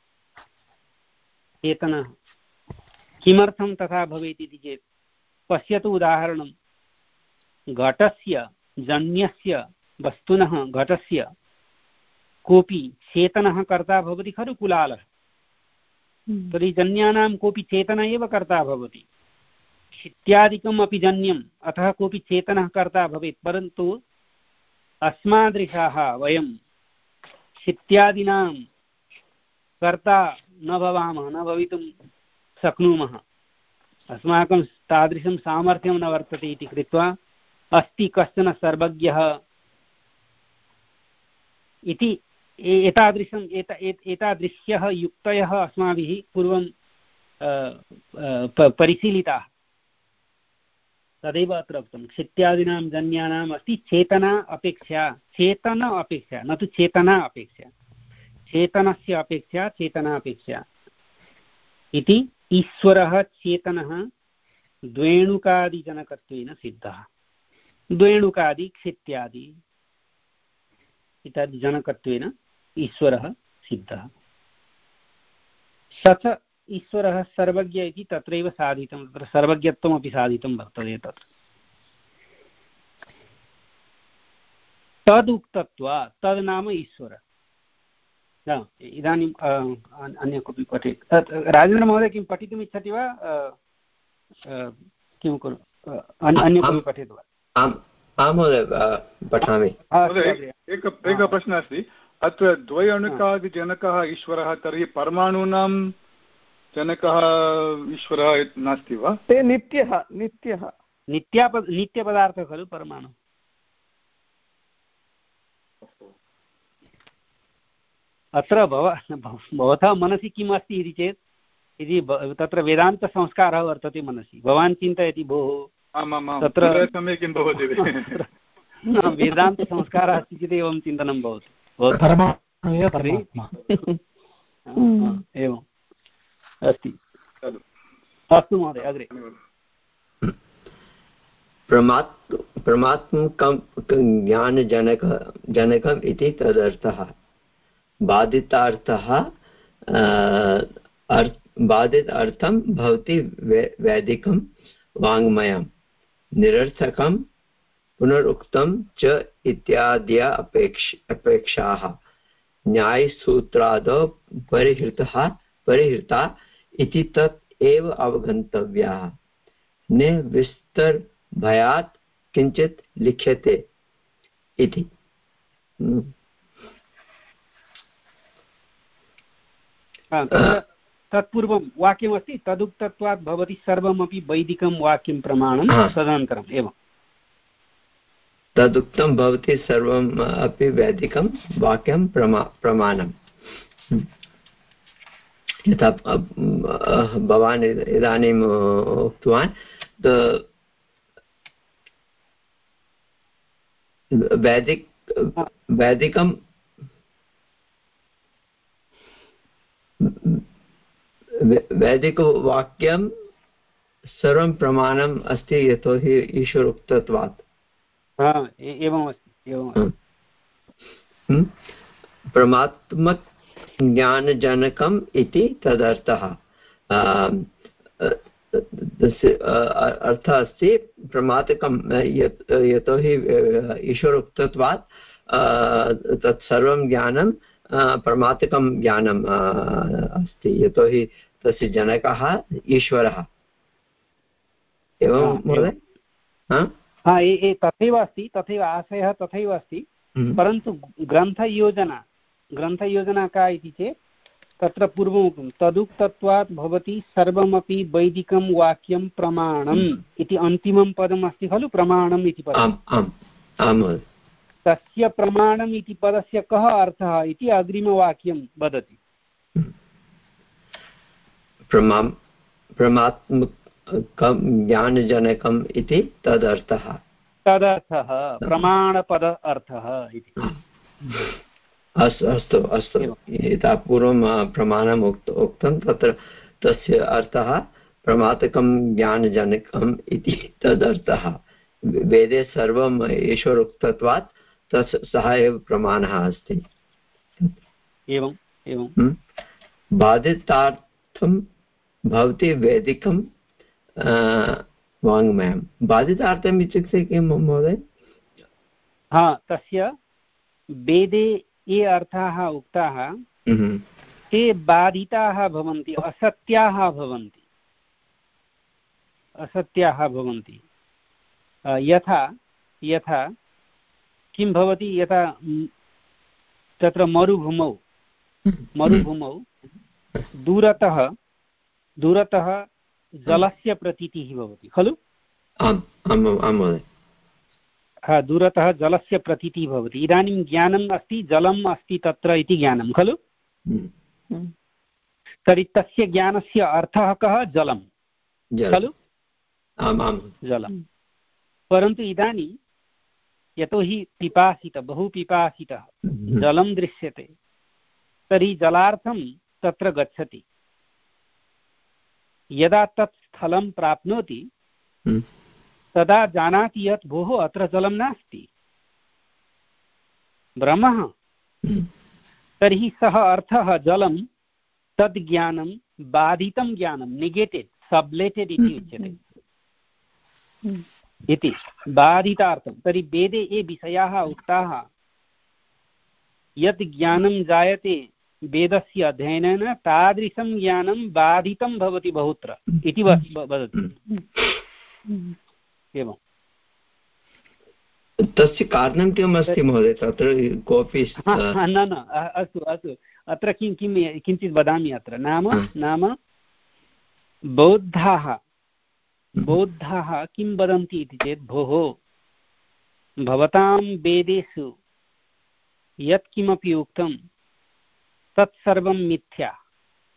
चेतनः किमर्थं तथा भवेत् इति चेत् पश्यतु उदाहरणं घटस्य जन्यस्य वस्तुनः घटस्य कोऽपि चेतनः कर्ता भवति खलु कुलालः। तर्हि जन्यानां कोऽपि चेतनः एव कर्ता भवति। इत्यादिकम् अपि जन्यम् अतः कोऽपि चेतनः कर्ता भवेत्। परन्तु अस्मादृशाः वयं इत्यादीनां कर्ता न भवामः, न भवितुं शक्नुमः। अस्माकं तादृशं सामर्थ्यं न वर्तते इति कृत्वा अस्ति कश्चन सर्वज्ञः इति एतादृशम् एता एतादृश्यः युक्तयः अस्माभिः पूर्वं परिशीलिताः। तदेव अत्र उक्तं क्षित्यादीनां जन्यानाम् अस्ति चेतना अपेक्षा। चेतन अपेक्षा न तु चेतना अपेक्षा। चेतनस्य अपेक्षा चेतनापेक्षा इति ईश्वरः चेतनः द्वेणुकादिजनकत्वेन सिद्धः। द्वेणुकादि क्षित्यादि इत्यादि जनकत्वेन ईश्वरः सिद्धः। स च ईश्वरः सर्वज्ञ इति तत्रैव साधितं। तत्र सर्वज्ञत्वमपि साधितं वर्तते। तत्र तदुक्तत्वात् तद् नाम ईश्वरः। इदानीम् अन्य कोऽपि पठेत्। राजेन्द्रमहोदय किं पठितुम् इच्छति वा? किं कुरु अन्य कोऽपि पठेत् वा? आं महोदय पठामि। एकः प्रश्नः अस्ति। अत्र द्वयणुकादिजनकः ईश्वरः, तर्हि परमाणूनां जनकः ईश्वरः नास्ति वा? ते नित्यः नित्यः नित्यापद नित्यपदार्थः खलु परमाणु। अत्र भव भवतः मनसि किम् अस्ति इति चेत् यदि तत्र वेदान्तसंस्कारः वर्तते मनसि, भवान् चिन्तयति भोः तत्र समये किं भवति वेदान्तसंस्कारः अस्ति चेत् एवं चिन्तनं भवति एवम् अस्ति। अस्तु महोदय, अग्रे। परमात्मकं ज्ञानजनक जनकम् इति तदर्थः। बाधितार्थः बाधित अर्थं भवति वैदिकं वाङ्मयं, निरर्थकं पुनरुक्तं च इत्याद्या अपेक्ष अपेक्षाः न्यायसूत्रादौ परिहृतः परिहृता इति तत् एव अवगन्तव्याः। न विस्तरभयात् किञ्चित् लिख्यते इति। तत्पूर्वं वाक्यमस्ति तदुक्तत्वात् भवति सर्वमपि वैदिकं वाक्यं प्रमाणं। तदनन्तरम् एवं तदुक्तं भवति सर्वम् अपि वैदिकं वाक्यं प्रमा प्रमाणम्। यथा भवान् इदानीम् उक्तवान् वैदिक वैदिकं वैदिकवाक्यं सर्वं प्रमाणम् अस्ति यतोहि ईश्वरोक्तत्वात्। एवमस्ति एवम् परमात्मक ज्ञानजनकम् इति तदर्थः। अर्थः अस्ति प्रमातकं यतोहि ईश्वरोक्तत्वात् तत्सर्वं ज्ञानं परमात्मकं ज्ञानम् अस्ति यतोहि तस्य जनकः ईश्वरः। एवं महोदय? तथैव अस्ति, तथैव आशयः तथैव अस्ति, परन्तु ग्रन्थयोजना ग्रन्थयोजना का इति चेत् तत्र पूर्वमुक्तं तदुक्तत्वात् भवति सर्वमपि वैदिकं वाक्यं प्रमाणम् इति अन्तिमं पदम् अस्ति खलु, प्रमाणम् इति पदम्। तस्य प्रमाणम् इति पदस्य कः अर्थः इति अग्रिमवाक्यं वदति। परमात्मकं ज्ञानजनकम् इति तदर्थः। तदर्थः प्रमाणपद अर्थः इति। अस्तु अस्तु अस्तु इतः पूर्वं प्रमाणम् उक्तं तत्र तस्य अर्थः प्रमातकं ज्ञानजनकम् इति तदर्थः। वेदे सर्वम् ईश्वरोक्तत्वात् तस् सः एव प्रमाणः अस्ति। एवं एवं बाधितार्थं भवति वैदिकं वाङ्मयं। बाधितार्थम् इत्युक्ते किं महोदय? हा, तस्य वेदे ये अर्थाः उक्ताः ते बाधिताः भवन्ति, असत्याः भवन्ति असत्याः भवन्ति यथा यथा किं भवति, यथा तत्र मरुभूमौ मरुभूमौ दूरतः दूरतः जलस्य प्रतीतिः भवति खलु। हा, दूरतः जलस्य प्रतीतिः भवति। इदानीं ज्ञानम् अस्ति, जलम् अस्ति तत्र इति ज्ञानं खलु। तर्हि तस्य ज्ञानस्य अर्थः कः? जलं खलु, जलं। परन्तु इदानीं यतोहि पिपासित बहु पिपासितः जलं दृश्यते, तर्हि जलार्थं तत्र गच्छति। यदा तत् स्थलं प्राप्नोति तदा जानाति यत् भोः अत्र जलं नास्ति, भ्रमः। तर्हि सः अर्थः जलं तद् ज्ञानं बाधितं ज्ञानं, नेगेटेड्, सब्लेटेड् इति उच्यते इति बाधितार्थं। तर्हि वेदे ये विषयाः उक्ताः यत् ज्ञानं जायते वेदस्य अध्ययनेन तादृशं ज्ञानं बाधितं भवति बहुत्र इति वदति। एवं तस्य कारणं किम् अस्ति महोदय? तत्र कोऽपि न न अस्तु अस्तु अत्र किं किं किञ्चित् वदामि अत्र। नाम नाम बौद्धाः बौद्धाः किं वदन्ति इति चेत् भोः भवतां वेदेषु यत्किमपि उक्तं तत्सर्वं मिथ्या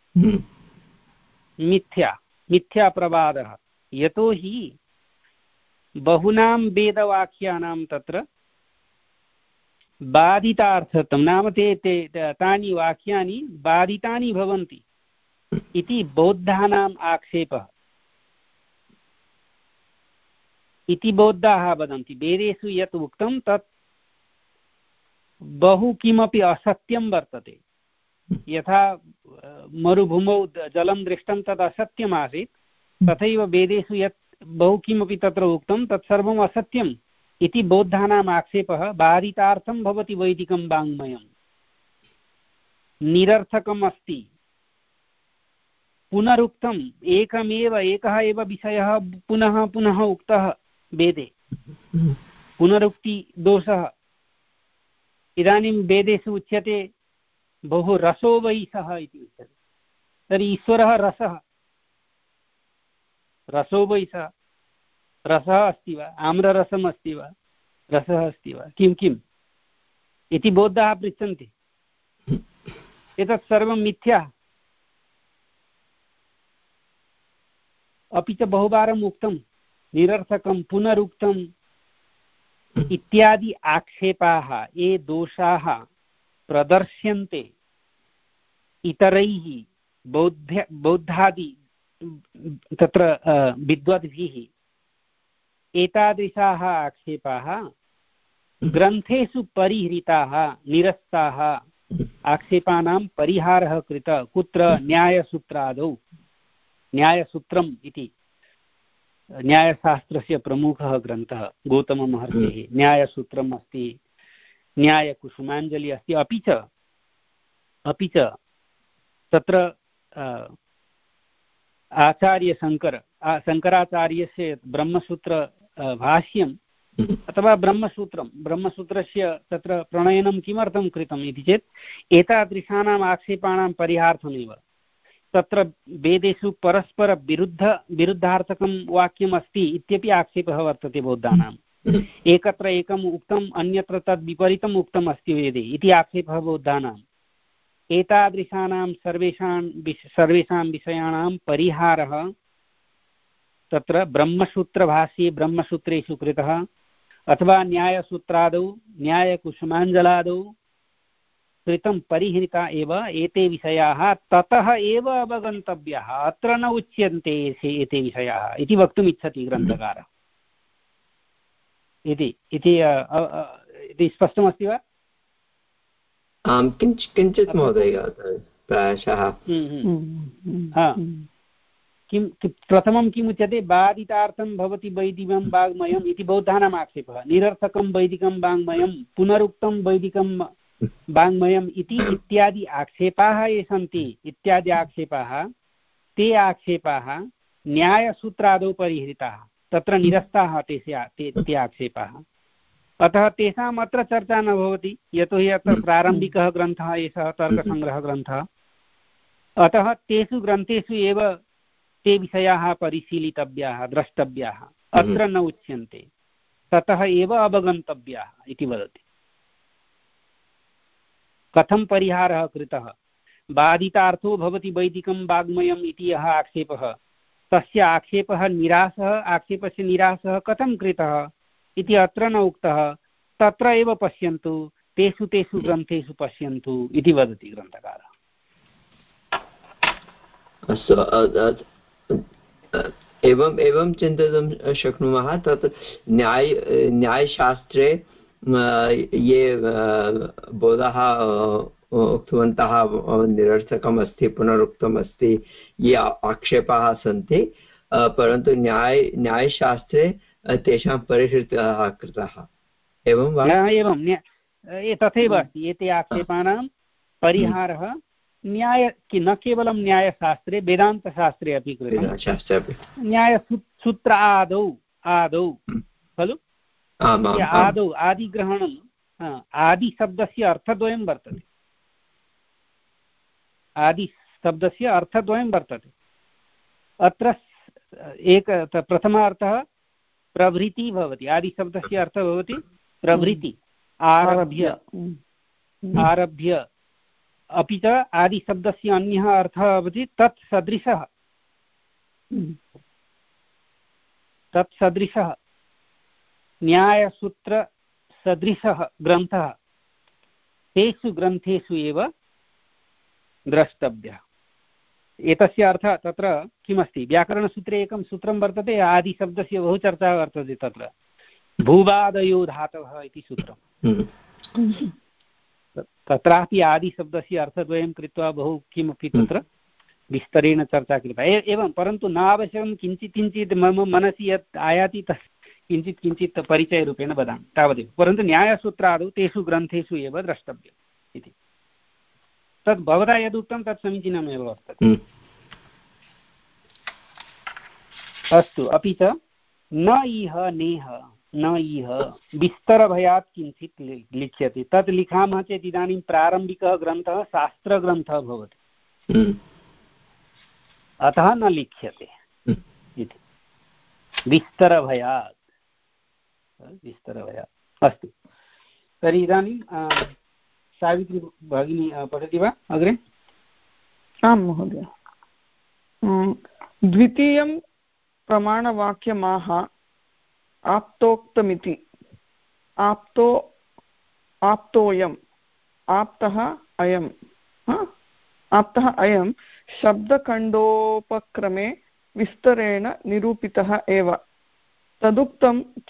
मिथ्या मिथ्याप्रवादः। यतोहि बहुनां वेदवाक्यानां तत्र बाधितार्थत्वं नाम ते ते तानि वाक्यानि बाधितानि भवन्ति इति बौद्धानाम् आक्षेपः इति बौद्धाः वदन्ति। वेदेषु यत् उक्तं तत् बहु किमपि असत्यं वर्तते। यथा मरुभूमौ जलं दृष्टं तद् असत्यमासीत्, तथैव वेदेषु यत् बहु किमपि तत्र उक्तं तत् सर्वम् असत्यम् इति बौद्धानाम् आक्षेपः। बाधितार्थं भवति वैदिकं वाङ्मयं, निरर्थकम् अस्ति, पुनरुक्तम्, एकमेव एकः एव विषयः पुनः पुनः उक्तः वेदे, पुनरुक्तिदोषः। इदानीं वेदेषु उच्यते बहु रसो वै सः इति उच्यते। तर्हि ईश्वरः रसः, रसो वै सः, रसः अस्ति वा, आम्ररसम् अस्ति वा, रसः अस्ति वा, किं किम् इति बौद्धाः पृच्छन्ति। एतत् सर्वं मिथ्या। अपि च बहुवारम् उक्तं निरर्थकं, पुनरुक्तम् इत्यादि आक्षेपाः, ये दोषाः प्रदर्श्यन्ते इतरैः बौद्ध बौद्धादि तत्र विद्वद्भिः, एतादृशाः आक्षेपाः ग्रन्थेषु परिहृताः, निरस्ताः। आक्षेपानां परिहारः कृतः कुत्र? न्यायसूत्रादौ। न्यायसूत्रम् इति न्यायशास्त्रस्य प्रमुखः ग्रन्थः गौतममहर्षेः। न्यायसूत्रम् अस्ति, न्यायकुसुमाञ्जलिः अस्ति। अपि च अपि च तत्र आचार्यशङ्कर शङ्कराचार्यस्य ब्रह्मसूत्र भाष्यम् अथवा ब्रह्मसूत्रं, ब्रह्मसूत्रस्य तत्र प्रणयनं किमर्थं कृतम् इति चेत् एतादृशानाम् आक्षेपाणां परिहार्थमेव। तत्र वेदेषु परस्पर विरुद्ध विरुद्धार्थकं वाक्यम् अस्ति इत्यपि आक्षेपः वर्तते बौद्धानाम्। एकत्र एकम् उक्तम्, अन्यत्र तद् विपरीतम् उक्तम् अस्ति वेदे इति आक्षेपः बौद्धानाम्। एतादृशानां सर्वेषां सर्वेषां विषयाणां परिहारः तत्र ब्रह्मसूत्रभाष्ये ब्रह्मसूत्रेषु कृतः अथवा न्यायसूत्रादौ न्यायकुसुमाञ्जलादौ कृतं परिहृता एव एते विषयाः ततः एव अवगन्तव्याः, अत्र न उच्यन्ते एते विषयाः इति वक्तुम् इच्छति ग्रन्थकारः। इति इति स्पष्टमस्ति वा? आम्, किञ्चित् महोदय प्रायशः किं प्रथमं किम् उच्यते? बाधितार्थं भवति वैदिकं वाङ्मयम् इति बौद्धानाम् आक्षेपः। निरर्थकं वैदिकं वाङ्मयं, पुनरुक्तं वैदिकं वाङ्मयम् इति इत्यादि आक्षेपाः ये सन्ति, इत्यादि आक्षेपाः, ते आक्षेपाः न्यायसूत्रादौ परिहृताः, तत्र निरस्ताः तेषा ते ते आक्षेपाः। अतः तेषाम् अत्र चर्चा न भवति, यतोहि अत्र प्रारम्भिकः ग्रन्थः एषः तर्कसङ्ग्रहग्रन्थः। अतः तेषु ग्रन्थेषु एव ते विषयाः परिशीलितव्याः, द्रष्टव्याः। अत्र न उच्यन्ते, ततः एव अवगन्तव्याः इति वदति। कथं परिहारः कृतः? बाधितार्थो भवति वैदिकं वाङ्मयम् इति यः आक्षेपः, तस्य आक्षेपः निरासः, आक्षेपस्य निरासः कथं कृतः इति अत्र न उक्तः। तत्र एव पश्यन्तु, तेषु तेषु ग्रन्थेषु पश्यन्तु इति वदति ग्रन्थकारः। एवम् एवं चिन्तयितुं शक्नुमः। तत् न्याय न्यायशास्त्रे ये बोधाः उक्तवन्तः निरर्थकम् अस्ति, पुनरुक्तम् अस्ति, ये आक्षेपाः सन्ति, परन्तु न्याय न्यायशास्त्रे तेषां परिहृतः कृतः। एवं वा? एवं तथैव अस्ति। एते आक्षेपाणां परिहारः न्याय न केवलं न्यायशास्त्रे, वेदान्तशास्त्रे अपि कृतं। न्यायसूत्र आदौ आदौ खलु, आदौ आदिग्रहणं, आदिशब्दस्य अर्थद्वयं वर्तते। आदिशब्दस्य अर्थद्वयं वर्तते। अत्र एक प्रथमः अर्थः प्रभृति भवति। आदिशब्दस्य अर्थः भवति प्रभृति, आरभ्य आरभ्य। अपि च आदिशब्दस्य अन्यः अर्थः भवति तत्सदृशः, तत्सदृशः। न्यायसूत्रसदृशः ग्रन्थः तेषु ग्रन्थेषु एव द्रष्टव्यः। एतस्य अर्थः तत्र किमस्ति, व्याकरणसूत्रे एकं सूत्रं वर्तते, आदिशब्दस्य बहु चर्चा वर्तते तत्र, भूवादयो धातवः इति सूत्रं। तत्रापि आदिशब्दस्य अर्थद्वयं कृत्वा बहु किमपि तत्र विस्तरेण चर्चा कृता एवं, परन्तु न आवश्यकं, किञ्चित् किञ्चित् मम मनसि यत् आयाति तत् किञ्चित् किञ्चित् परिचयरूपेण वदामि तावदेव। परन्तु न्यायसूत्रादौ तेषु ग्रन्थेषु एव द्रष्टव्यम् इति, तद् भवता यदुक्तं तत् समीचीनमेव वर्तते। अस्तु, अपि च न इह नेह न इह विस्तरभयात् किञ्चित् लिख्यते, तत् लिखामः चेत् इदानीं प्रारम्भिकः ग्रन्थः शास्त्रग्रन्थः भवति, अतः न लिख्यते इति, विस्तरभयात् विस्तरभयात्। अस्तु, तर्हि इदानीं सावित्री भगिनी पठति वा अग्रे? आं महोदय। द्वितीयं प्रमाणवाक्यमाह आप्तोक्तमिति, आप्तो आप्तोऽयम्, आप्तः अयम्, आप्तः अयं शब्दखण्डोपक्रमे विस्तरेण निरूपितः एव, तदुक्तं च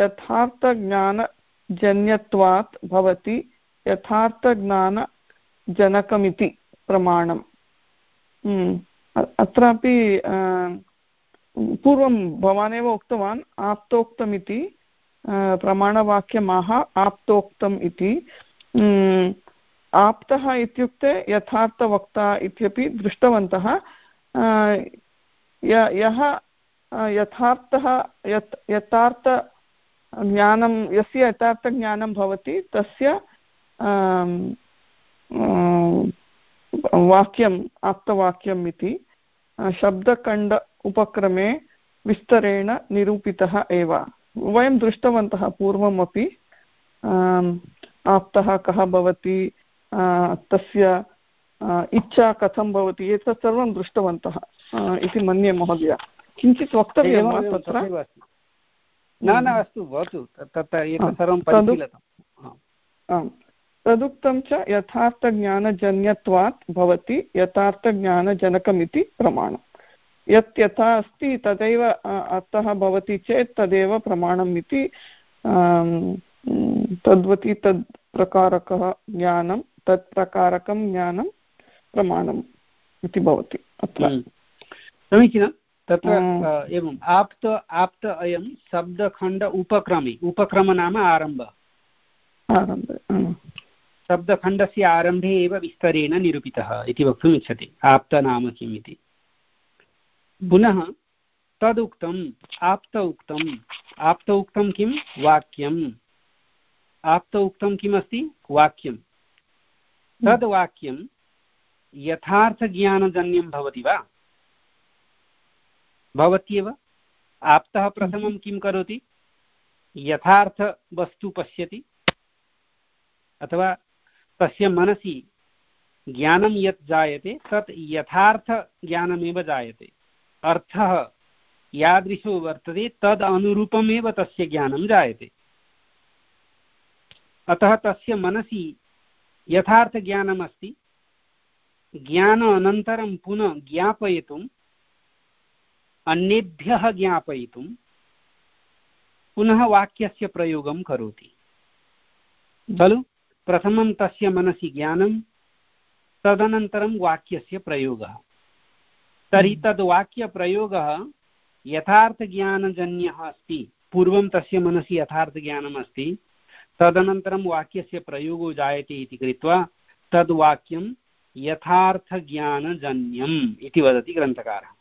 यथार्थज्ञानजन्यत्वात् भवति यथार्थज्ञानजनकमिति प्रमाणम्। अत्रापि पूर्वं भवानेव उक्तवान् आप्तोक्तमिति प्रमाणवाक्यमाह आप्तोक्तम् इति। आप्तः इत्युक्ते यथार्थवक्ता इत्यपि दृष्टवन्तः। यः यथार्थः यत् यथार्थज्ञानं यस्य यथार्थज्ञानं भवति तस्य वाक्यम् आप्तवाक्यम् इति, शब्दखण्ड उपक्रमे विस्तरेण निरूपितः एव। वयं दृष्टवन्तः पूर्वमपि आप्तः कः भवति, तस्य इच्छा कथं भवति, एतत् सर्वं दृष्टवन्तः इति मन्ये महोदय। किञ्चित् वक्तव्यं वा तत्र? न न अस्तु, भवतु, तत् एतत् सर्वं परिशीलतम्। आम्, तदुक्तं च यथार्थज्ञानजन्यत्वात् भवति यथार्थज्ञानजनकमिति प्रमाणम्। यत् यथा अस्ति तदैव अर्थः भवति चेत् तदेव प्रमाणम् इति, तद्वति तद् प्रकारकः ज्ञानं तत् प्रकारकं ज्ञानं प्रमाणम् इति भवति अत्र। समीचीनं। तत्र एवम् आप्त आप्त अयं शब्दखण्ड उपक्रमे, उपक्रम नाम आरम्भ, आरम्भ शब्दखण्डस्य आरम्भे एव विस्तरेण निरूपितः इति वक्तुम् इच्छति आप्त नाम किम् इति। पुनः तदुक्तम् आप्त उक्तम्, आप्त उक्तं किं वाक्यम्, आप्त उक्तं किमस्ति वाक्यं, तद् वाक्यं यथार्थज्ञानजन्यं भवति वा? भवत्येव। आप्तः प्रथमं किं करोति, यथार्थवस्तु पश्यति, अथवा तस्य मनसि ज्ञानं यत् जायते तत् यथार्थज्ञानमेव जायते, अर्थः यादृशो वर्तते तद् अनुरूपमेव तस्य ज्ञानं जायते। अतः तस्य मनसि यथार्थज्ञानम् अस्ति, ज्ञान अनन्तरं पुनः ज्ञापयितुम्, अन्येभ्यः ज्ञापयितुं पुनः वाक्यस्य प्रयोगं करोति खलु। प्रथमं तस्य मनसि ज्ञानं, तदनन्तरं वाक्यस्य प्रयोगः। तर्हि तद् वाक्यप्रयोगः यथार्थज्ञानजन्यः अस्ति। पूर्वं तस्य मनसि यथार्थज्ञानम् अस्ति, तदनन्तरं वाक्यस्य प्रयोगो जायते इति कृत्वा तद् वाक्यं यथार्थज्ञानजन्यम् इति वदति ग्रन्थकारः।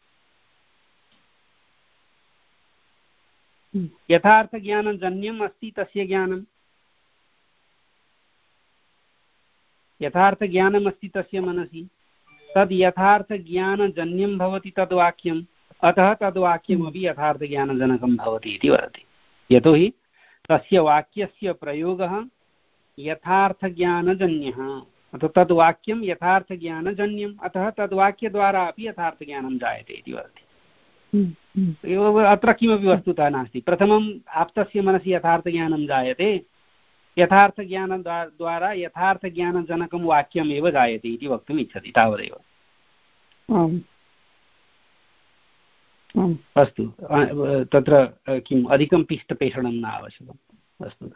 यथार्थज्ञानजन्यम् अस्ति तस्य ज्ञानं, यथार्थज्ञानम् अस्ति तस्य मनसि, तद् यथार्थज्ञानजन्यं भवति तद् वाक्यम्, अतः तद् वाक्यमपि यथार्थज्ञानजनकं भवति इति वदति। यतोहि तस्य वाक्यस्य प्रयोगः यथार्थज्ञानजन्यः, अतः तद् वाक्यं यथार्थज्ञानजन्यम्, अतः तद् वाक्यद्वारा अपि यथार्थज्ञानं जायते इति वदति। अत्र किमपि वस्तुतः नास्ति। प्रथमम् आप्तस्य मनसि यथार्थज्ञानं जायते, यथार्थज्ञानद्वारा यथार्थज्ञानजनकं वाक्यम् एव जायते इति वक्तुम् इच्छति, तावदेव। अस्तु, तत्र किम् अधिकं पिष्टपेषणं न आवश्यकम्। अस्तु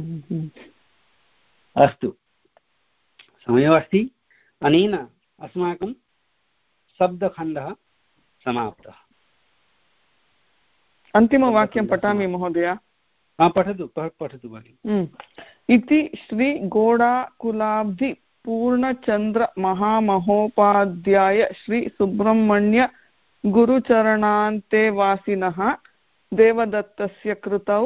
अस्तु, समयो अस्ति। अनेन अस्माकं शब्दखण्डः समाप्तः। अन्तिमवाक्यं पठामि महोदय। पठतु पठतु भगिनि। इति श्रीगोडाकुलाब्धि पूर्णचन्द्र महामहोपाध्याय श्री सुब्रह्मण्य गुरुचरणान्तेवासिनः देवदत्तस्य कृतौ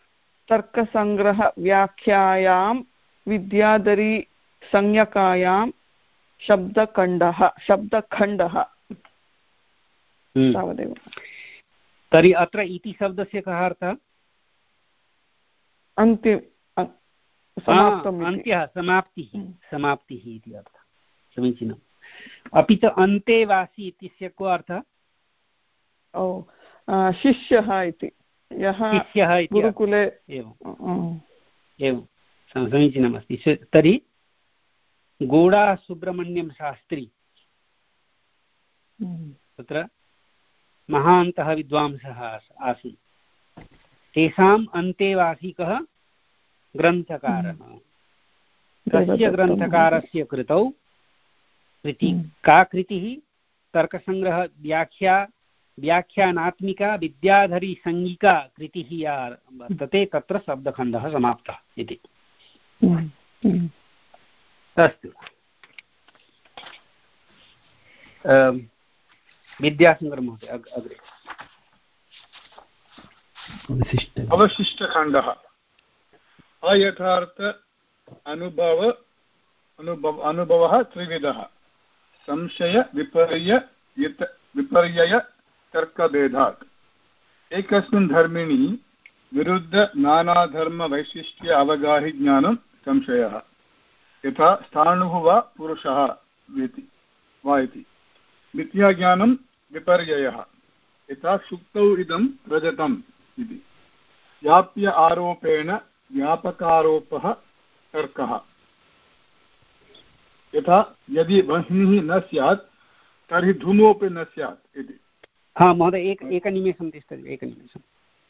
तर्कसङ्ग्रहव्याख्यायां विद्याधरी संज्ञकायां शब्दखण्डः शब्दखण्डः तावदेव। तर्हि अत्र इति शब्दस्य कः अर्थः? अन्तिम अन्त्यः, समाप्तिः, समाप्तिः इति अर्थः। समीचीनम्। अपि च अन्तेवासी इत्यस्य को अर्थः? ओ शिष्यः इति, यः गुरुकुले। एवम् एवं समीचीनमस्ति। तर्हि गोडा सुब्रह्मण्यं शास्त्री तत्र महान्तः विद्वांसः आसन्। तेषाम् अन्तेवासी कः? ग्रन्थकारः। तस्य ग्रन्थकारस्य कृतौ कृति का कृतिः? तर्कसङ्ग्रह व्याख्या व्याख्यानात्मिका विद्याधरी संज्ञिका कृतिः या वर्तते, तत्र शब्दखण्डः समाप्तः इति। अस्तु, विद्यासागर महोदय अग्रे। अवशिष्टखण्डः अयथार्थ अनुभव अनुभव अनुभवः त्रिविधः। संशय विपर्य विपर्यय तर्कभेदात्। एकस्मिन् धर्मिणि विरुद्ध नानाधर्म वैशिष्ट्य अवगाहि ज्ञानं संशयः। यथा स्थाणुः वा पुरुषः वा इति। मिथ्याज्ञानं विपर्ययः। यथा सुक्तौ इदं रजतम् इति। व्याप्य आरोपेण व्यापकारोपः तर्कः। यथा यदि वह्निः न स्यात् तर्हि धूमोऽपि न स्यात् इति। हा महोदय, एक एकनिमेषं तिष्ठति, एकनिमेषम्।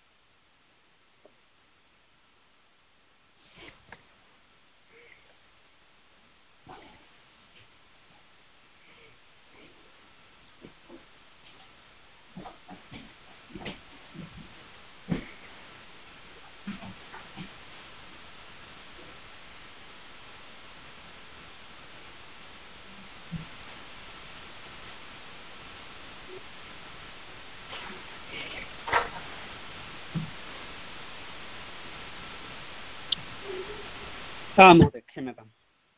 महोदय क्षम्यताम्।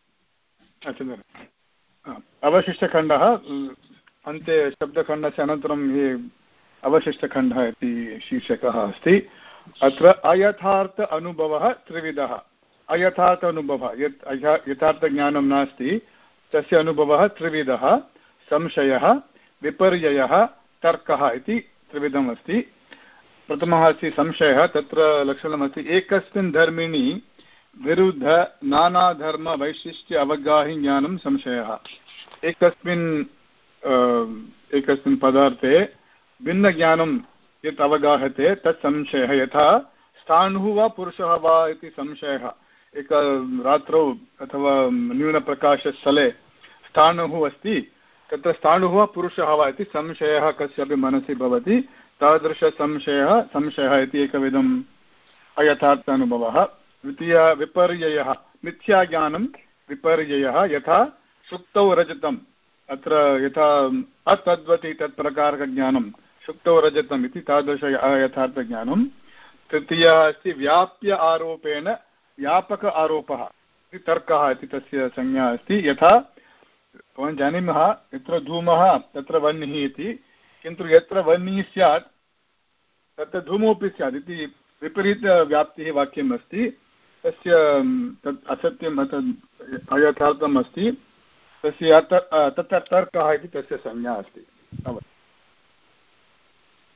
अवशिष्टखण्डः अन्ते शब्दखण्डस्य अनन्तरं ये अवशिष्टखण्डः इति शीर्षकः अस्ति। अत्र अयथार्थ अनुभवः त्रिविधः। अयथार्थ अनुभवः, यत् यथार्थज्ञानं नास्ति तस्य अनुभवः त्रिविधः। संशयः, विपर्ययः, तर्कः इति त्रिविधम् अस्ति। प्रथमः अस्ति संशयः। तत्र लक्षणमस्ति एकस्मिन् धर्मिणि विरुद्ध नानाधर्म वैशिष्ट्य अवगाहि ज्ञानं संशयः। एकस्मिन् एकस्मिन् पदार्थे भिन्नज्ञानं यत् अवगाहते तत् संशयः। यथा स्थाणुः वा पुरुषः वा इति संशयः। एक रात्रौ अथवा न्यूनप्रकाशस्थले स्थाणुः अस्ति, तत्र स्थाणुः वा पुरुषः वा इति संशयः कस्यापि मनसि भवति। तादृशसंशयः संशयः इति एकविधम् अयथार्थ अनुभवः। द्वितीय विपर्ययः, मिथ्याज्ञानं विपर्ययः। यथा सुक्तौ रजतम्, अत्र यथा अतद्वति तत्प्रकारकज्ञानं सुक्तौ रजतम् इति तादृश अयथार्थज्ञानं। तृतीयः अस्ति व्याप्य आरोपेण व्यापक आरोपः इति तर्कः इति तस्य संज्ञा अस्ति। यथा वयं जानीमः यत्र धूमः तत्र वह्निः इति, किन्तु यत्र वह्निः स्यात् तत्र धूमोऽपि स्यात् इति विपरीतव्याप्तिः वाक्यम् अस्ति। तस्य तत् असत्यं तत् अयथार्थम् अस्ति। तस्य तत्र तर्कः इति तस्य संज्ञा अस्ति।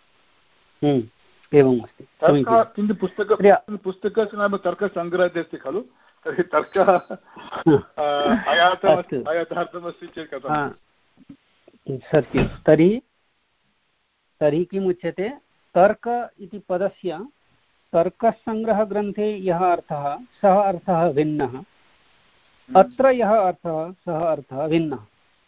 एवम् अस्ति। किन्तु पुस्तक पुस्तकस्य नाम तर्कसङ्ग्रहः अस्ति खलु, तर्हि तर्कः अयाथार्थमस्ति चेत् कथं? सत्यं। तर्हि तर्हि किम् उच्यते, तर्क इति पदस्य तर्कसङ्ग्रहग्रन्थे यः अर्थः सः अर्थः भिन्नः, अत्र यः अर्थः सः अर्थः भिन्नः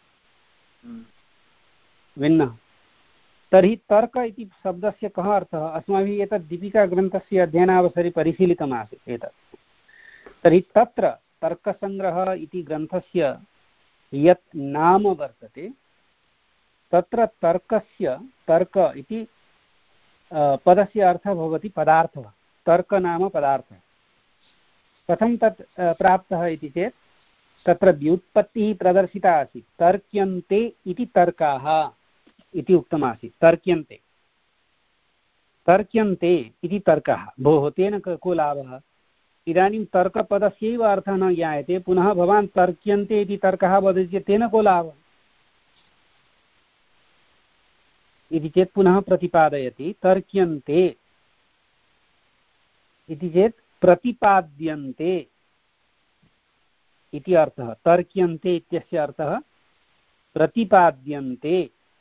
भिन्नः तर्हि तर्क इति शब्दस्य कः अर्थः, अस्माभिः एतत् दीपिकाग्रन्थस्य अध्ययनावसरे परिशीलितमासीत् एतत्। तर्हि तत्र तर्कसङ्ग्रहः इति ग्रन्थस्य यत् नाम वर्तते तत्र तर्कस्य तर्क इति पदस्य अर्थः भवति पदार्थः। तर्क नाम पदार्थः। कथं तत् प्राप्तः इति चेत् तत्र व्युत्पत्तिः प्रदर्शिता आसीत्, तर्क्यन्ते इति तर्काः इति उक्तमासीत्। तर्क्यन्ते तर्क्यन्ते इति तर्कः। भोः तेन को लाभः? इदानीं तर्कपदस्यैव अर्थः न ज्ञायते, पुनः भवान् तर्क्यन्ते इति तर्कः वदति चेत् तेन को लाभः इति चेत् पुनः प्रतिपादयति। तर्क्यन्ते इति चेत् प्रतिपाद्यन्ते इति अर्थः। तर्क्यन्ते इत्यस्य अर्थः प्रतिपाद्यन्ते।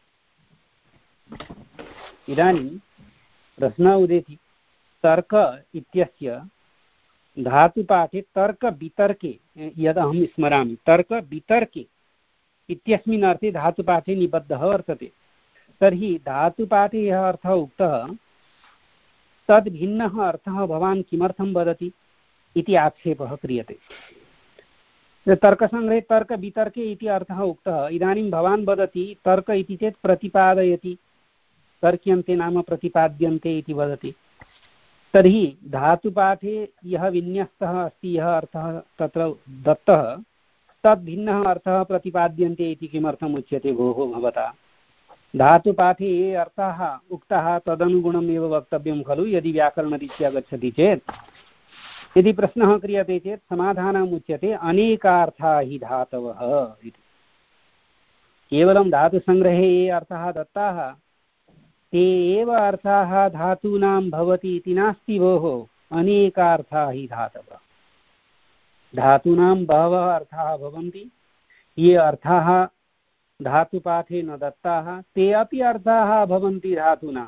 इदानीं प्रश्नः उदेति, तर्क इत्यस्य धातुपाठे तर्क वितर्के यदहं स्मरामि, तर्क वितर्के इत्यस्मिन् अर्थे धातुपाठे निबद्धः वर्तते। तर्हि धातुपाठे यः अर्थः उक्तः तद् भिन्नः अर्थः भवान् किमर्थं वदति इति आक्षेपः क्रियते। तर्कसङ्ग्रहे तर्क वितर्के इति अर्थः उक्तः, इदानीं भवान् वदति तर्क इति चेत् प्रतिपादयति, तर्क्यन्ते नाम प्रतिपाद्यन्ते इति वदति। तर्हि धातुपाठे यः विन्यस्तः अस्ति, यः अर्थः तत्र दत्तः, तद् भिन्नः अर्थः प्रतिपाद्यन्ते इति किमर्थम् उच्यते भोः भवता? धातुपाठे ये अर्थाः उक्ताः तदनुगुणम् एव वक्तव्यं खलु, यदि व्याकरणरीत्या गच्छति चेत्। यदि प्रश्नः क्रियते चेत् समाधानम् उच्यते अनेकार्थाः हि धातवः इति। केवलं धातुसङ्ग्रहे ये अर्थाः दत्ताः ते एव अर्थाः धातूनां भवति इति नास्ति भोः। अनेकार्थाः हि धातवः। धातूनां बहवः अर्थाः भवन्ति। ये अर्थाः धातुपाठे न दत्ताः ते अपि अर्थाः भवन्ति धातूनाम्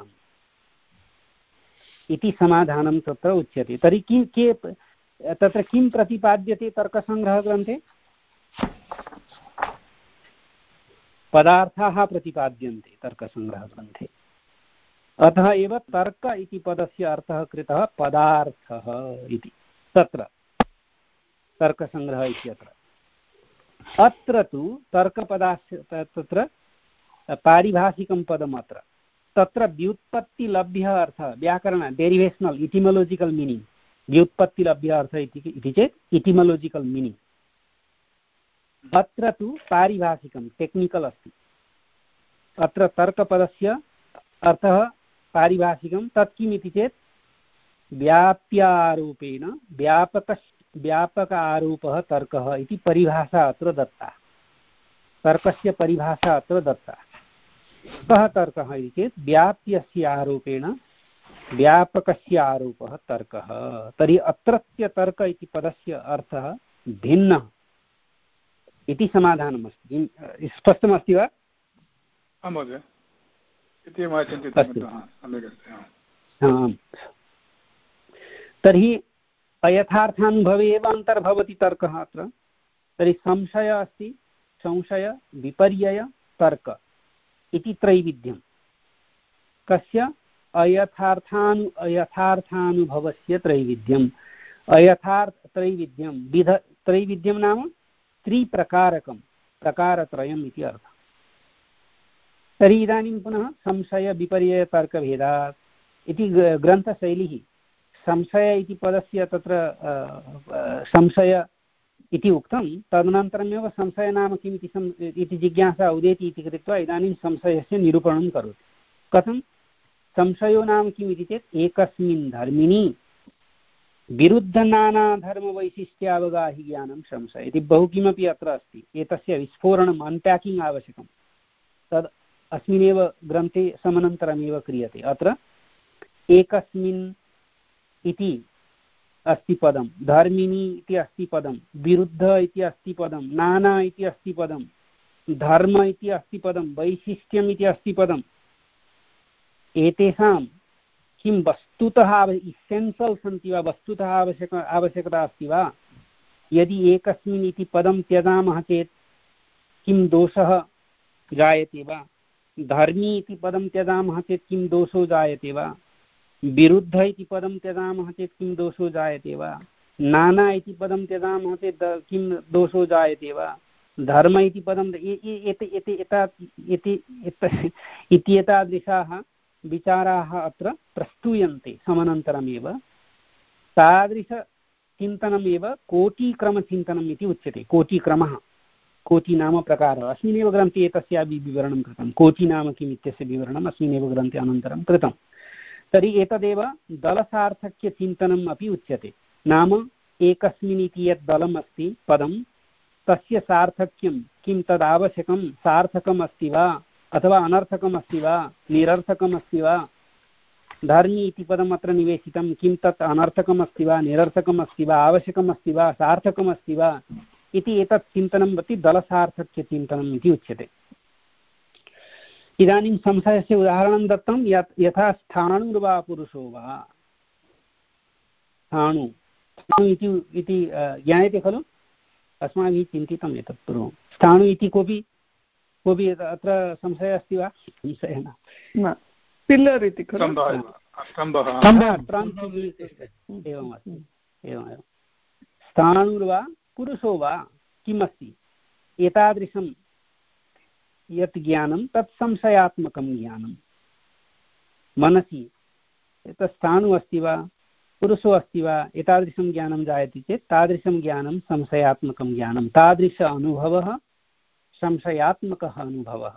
इति समाधानं तत्र उच्यते। तर्हि किं के तत्र किं प्रतिपाद्यते तर्कसङ्ग्रहग्रन्थे? पदार्थाः प्रतिपाद्यन्ते तर्कसङ्ग्रहग्रन्थे। अतः एव तर्क इति पदस्य अर्थः कृतः पदार्थः इति तत्र तर्कसङ्ग्रहः इत्यत्र। अत्र तु तर्कपदास्य तत्र पारिभाषिकं पदम् अत्र तत्र व्युत्पत्तिलभ्यः अर्थः व्याकरण डेरिवेशनल इटिमोलॉजिकल मीनिंग व्युत्पत्तिलभ्यः अर्थः इति चेत् इटिमोलॉजिकल मीनिंग। अत्र तु पारिभाषिकं टेक्निकल अस्ति। अत्र तर्कपदस्य अर्थः पारिभाषिकं। तत् किम् इति चेत् व्याप्यारूपेण व्यापक व्यापक आरूपः तर्कः इति परिभाषा अत्र दत्ता। तर्कस्य परिभाषा अत्र दत्ता। कः तर्कः इति चेत् व्याप्यस्य आरूपेण व्यापकस्य आरूपः तर्कः। तर्हि अत्रत्य तर्क इति पदस्य अर्थः भिन्नः इति समाधानमस्ति। स्पष्टमस्ति वा? आं महोदय, इति मया चिन्तितः। आम्। तर्हि अयथार्थानुभवे एव अन्तर्भवति तर्कः अत्र। तर्हि संशय अस्ति, संशय विपर्यय तर्क इति त्रैविध्यं। कस्य? अयथार्थानु अयथार्थानुभवस्य त्रैविध्यम्। अयथार्थ त्रैविध्यं विध त्रैविध्यं नाम त्रिप्रकारकं प्रकारत्रयम् इति अर्थः। तर्हि इदानीं पुनः संशय विपर्यय तर्कभेदात् इति ग्रन्थशैली। संशय इति पदस्य तत्र संशय इति उक्तं, तदनन्तरमेव संशय नाम किम् इति सं इति जिज्ञासा उदेति इति कृत्वा इदानीं संशयस्य निरूपणं करोति। कथं? संशयो नाम किम् इति चेत् एकस्मिन् धर्मिणि विरुद्धनानाधर्मवैशिष्ट्यावगाहि ज्ञानं संशय इति बहु किमपि अत्र अस्ति। एतस्य विस्फोरणम् अनपैकिङ्ग् आवश्यकं। तद् अस्मिन्नेव ग्रन्थे समनन्तरमेव क्रियते। अत्र एकस्मिन् इति अस्ति पदं, धर्मिणी इति अस्ति पदं, विरुद्ध इति अस्ति पदं, नाना इति अस्ति पदं, धर्म इति अस्ति पदं, वैशिष्ट्यम् इति अस्ति पदम्, एतेषां किं वस्तुतः इसेन्शियल् सन्ति वा, वस्तुतः आवश्यक आवश्यकता अस्ति वा? यदि एकस्मिन् इति पदं त्यजामः चेत् किं दोषः जायते वा? धर्मी इति पदं त्यजामः चेत् किं दोषो जायते वा? विरुद्ध इति पदं त्यजामः चेत् किं दोषो जायते वा? नाना इति पदं त्यजामः चेत् किं दोषो जायते वा? धर्म इति पदं इति एतादृशाः विचाराः अत्र प्रस्तूयन्ते समनन्तरमेव। तादृशचिन्तनमेव कोटिक्रमचिन्तनम् इति उच्यते। कोटिक्रमः, कोटि नाम प्रकारः, अस्मिन्नेव ग्रन्थे एतस्यापि विवरणं कृतं। कोटि नाम किम् इत्यस्य विवरणम् अस्मिन्नेव ग्रन्थे अनन्तरं कृतं। तर्हि एतदेव दलसार्थक्यचिन्तनम् अपि उच्यते। नाम एकस्मिन् इति यत् दलम् अस्ति पदं, तस्य सार्थक्यं किं तदावश्यकं, सार्थकम् अस्ति वा अथवा अनर्थकम् अस्ति वा, निरर्थकम् अस्ति वा? धर्मी इति पदम् अत्र निवेशितं, किं तत् अनर्थकम् अस्ति वा, निरर्थकम् अस्ति वा, आवश्यकम् अस्ति वा, सार्थकम् अस्ति वा इति एतत् चिन्तनं प्रति दलसार्थक्यचिन्तनम् इति उच्यते। इदानीं संशयस्य उदाहरणं दत्तं, यत् यथा स्थाणुर्वा पुरुषो वा। स्थाणु स्थाणु इति इति ज्ञायते खलु? अस्माभिः चिन्तितम् एतत् पूर्वं। स्थाणु इति कोऽपि कोऽपि अत्र संशयः अस्ति वा? संशयः न। पिल्लर् इति खलु? एवमस्ति, एवमेव। स्थाणुर्वा पुरुषो वा किम् अस्ति, एतादृशं यत् ज्ञानं तत् संशयात्मकं ज्ञानं। मनसि एतत् स्थाणु अस्ति वा, पुरुषो अस्ति वा, एतादृशं ज्ञानं जायते चेत् तादृशं ज्ञानं संशयात्मकं ज्ञानं। तादृश अनुभवः संशयात्मकः अनुभवः।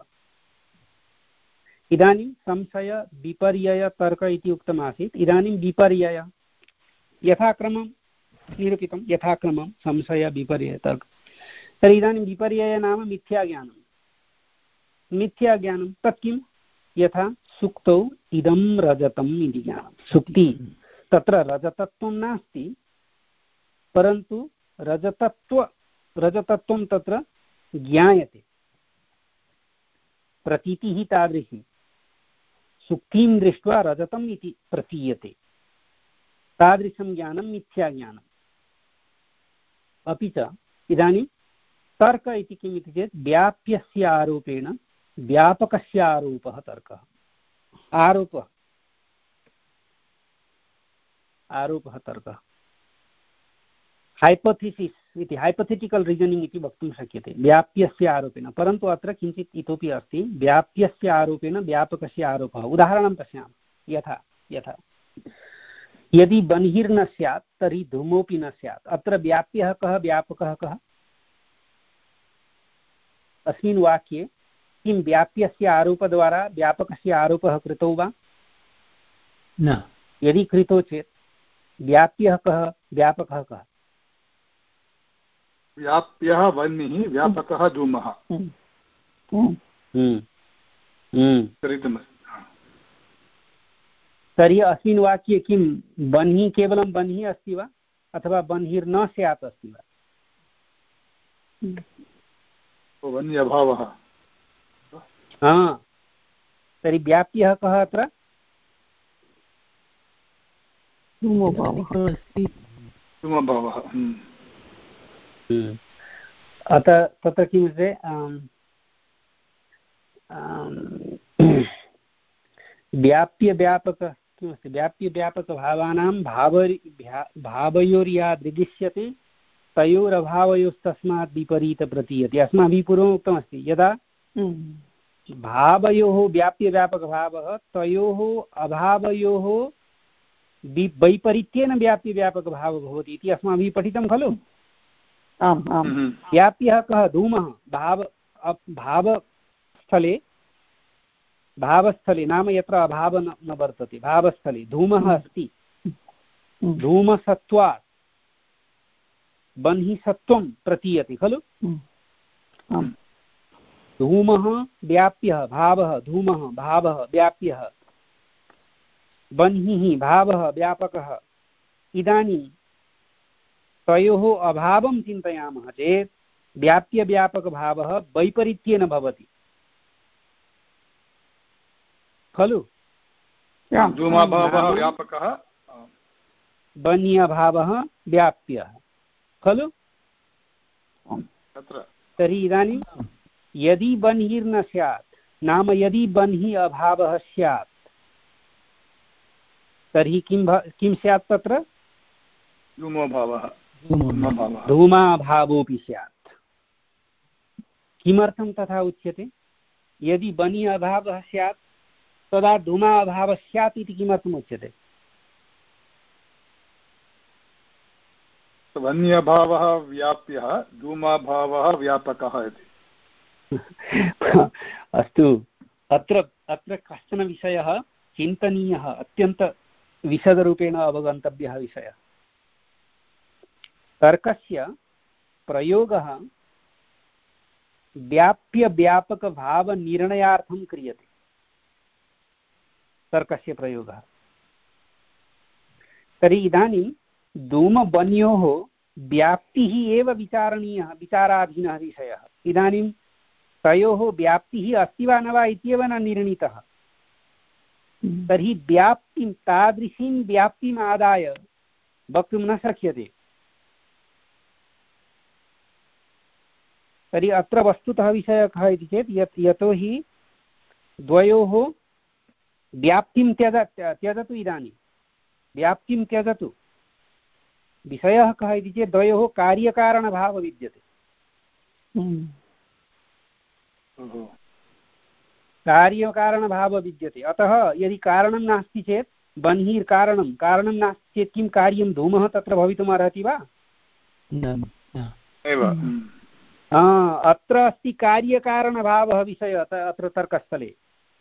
इदानीं संशय विपर्यय तर्क इति उक्तमासीत्। इदानीं विपर्यय यथाक्रमं निरूपितं, यथाक्रमं संशय विपर्यय तर्क। तर्हि इदानीं विपर्यय नाम मिथ्याज्ञानं। मिथ्याज्ञानं तत् किं? यथा सुक्तौ इदं रजतम् इति ज्ञानं। सुक्ति तत्र रजतत्वं नास्ति, परन्तु रजतत्व रजतत्वं तत्र ज्ञायते, प्रतीतिः तादृशी। सुक्तिं दृष्ट्वा रजतम् इति प्रतीयते, तादृशं ज्ञानं मिथ्याज्ञानम्। अपि च इदानीं तर्क इति किम् इति चेत् व्याप्यस्य आरोपेण व्यापकस्य आरोपः तर्कः। आरोपः आरोपः तर्कः। हाइपोथेसिस् इति हाइपोथेटिकल् रीजनिङ्ग् इति वक्तुं शक्यते व्याप्यस्य आरोपेण। परन्तु अत्र किञ्चित् इतोपि अस्ति, व्याप्यस्य आरोपेण व्यापकस्य आरोपः। उदाहरणं पश्यामः। यथा यथा यदि बन्हिर्न स्यात् तर्हि धूमोऽपि न स्यात्। अत्र व्याप्यः कः, व्यापकः कः? अस्मिन् वाक्ये किं व्याप्यस्य आरोपद्वारा व्यापकस्य आरोपः कृतो वा? न। यदि कृतो चेत् व्याप्यः कः, व्यापकः कः? व्याप्यः वह्निः, व्यापकः धूमः। तर्हि अस्मिन् वाक्ये किं बन्हिः केवलं बन्हिः अस्ति वा अथवा बन्हिर्न स्यात् अस्ति वा? वह्नि अभावः। हा, तर्हि व्याप्यः कः अत्र? धूमभावः। अतः तत्र किमुच्यते, व्याप्य व्यापक किमस्ति? व्याप्य व्यापकभावानां भाव भावयोर्या दृगिष्यते तयोरभावयोस्तस्मात् विपरीत प्रतीयते। अस्माभिः पूर्वम् उक्तमस्ति, यदा भावयोः व्याप्य व्यापकभावः तयोः अभावयोः वैपरीत्येन व्याप्य व्यापकभावः भवति इति अस्माभिः पठितं खलु? आम् आम्। व्याप्यः कः? धूमः। भाव भावस्थले भावस्थले नाम यत्र अभाव न वर्तते, भावस्थले धूमः अस्ति। धूमसत्त्वात् बह्निसत्त्वं प्रतीयते खलु? धूमः व्याप्यः, भावः धूमः, भावः व्याप्यः। बन्हिः भावः व्यापकः, इदानीं तयोः अभावं चिन्तयामः चेत् व्याप्यव्यापकभावः वैपरीत्येन भवति खलु। धूमाभावः व्यापकः, बन्ह्यभावः व्याप्यः खलु। तर्हि इदानीं यदि बन्हिर्न स्यात्, नाम यदि बन्हि अभावः स्यात्, तर्हि किं किं स्यात् तत्र धूमोभावः धूमाभावोऽपि स्यात्। किमर्थं तथा उच्यते? यदि बन्हि अभावः स्यात् तदा धूमा अभावः स्यात् इति किमर्थम् उच्यते? बन्ह्यभावः व्याप्यः, धूमाभावः व्यापकः इति। अस्तु, अत्र अत्र कश्चन विषयः चिन्तनीयः, अत्यन्तविशदरूपेण अवगन्तव्यः विषयः। तर्कस्य प्रयोगः व्याप्यव्यापकभावनिर्णयार्थं क्रियते। तर्कस्य प्रयोगः तर्हि इदानीं धूमबन्योः व्याप्तिः एव विचारणीयः, विचाराधीनः विषयः। इदानीं तयोः व्याप्तिः अस्ति वा न वा इत्येव न निर्णीतः। तर्हि व्याप्तिं, तादृशीं व्याप्तिम् आदाय वक्तुं न शक्यते। तर्हि अत्र वस्तुतः विषयः कः इति चेत् यत् यतोहि द्वयोः व्याप्तिं त्यज त्यजतु इदानीं व्याप्तिं त्यजतु। विषयः कः इति चेत् द्वयोः कार्यकारणभावः विद्यते। कार्यकारणभावः विद्यते। अतः यदि कारणं नास्ति चेत् बन्हिर्कारणं, कारणं नास्ति चेत् किं कार्यं धूमः तत्र भवितुम् अर्हति वा? अत्र अस्ति कार्यकारणभावः विषयः अत्र तर्कस्थले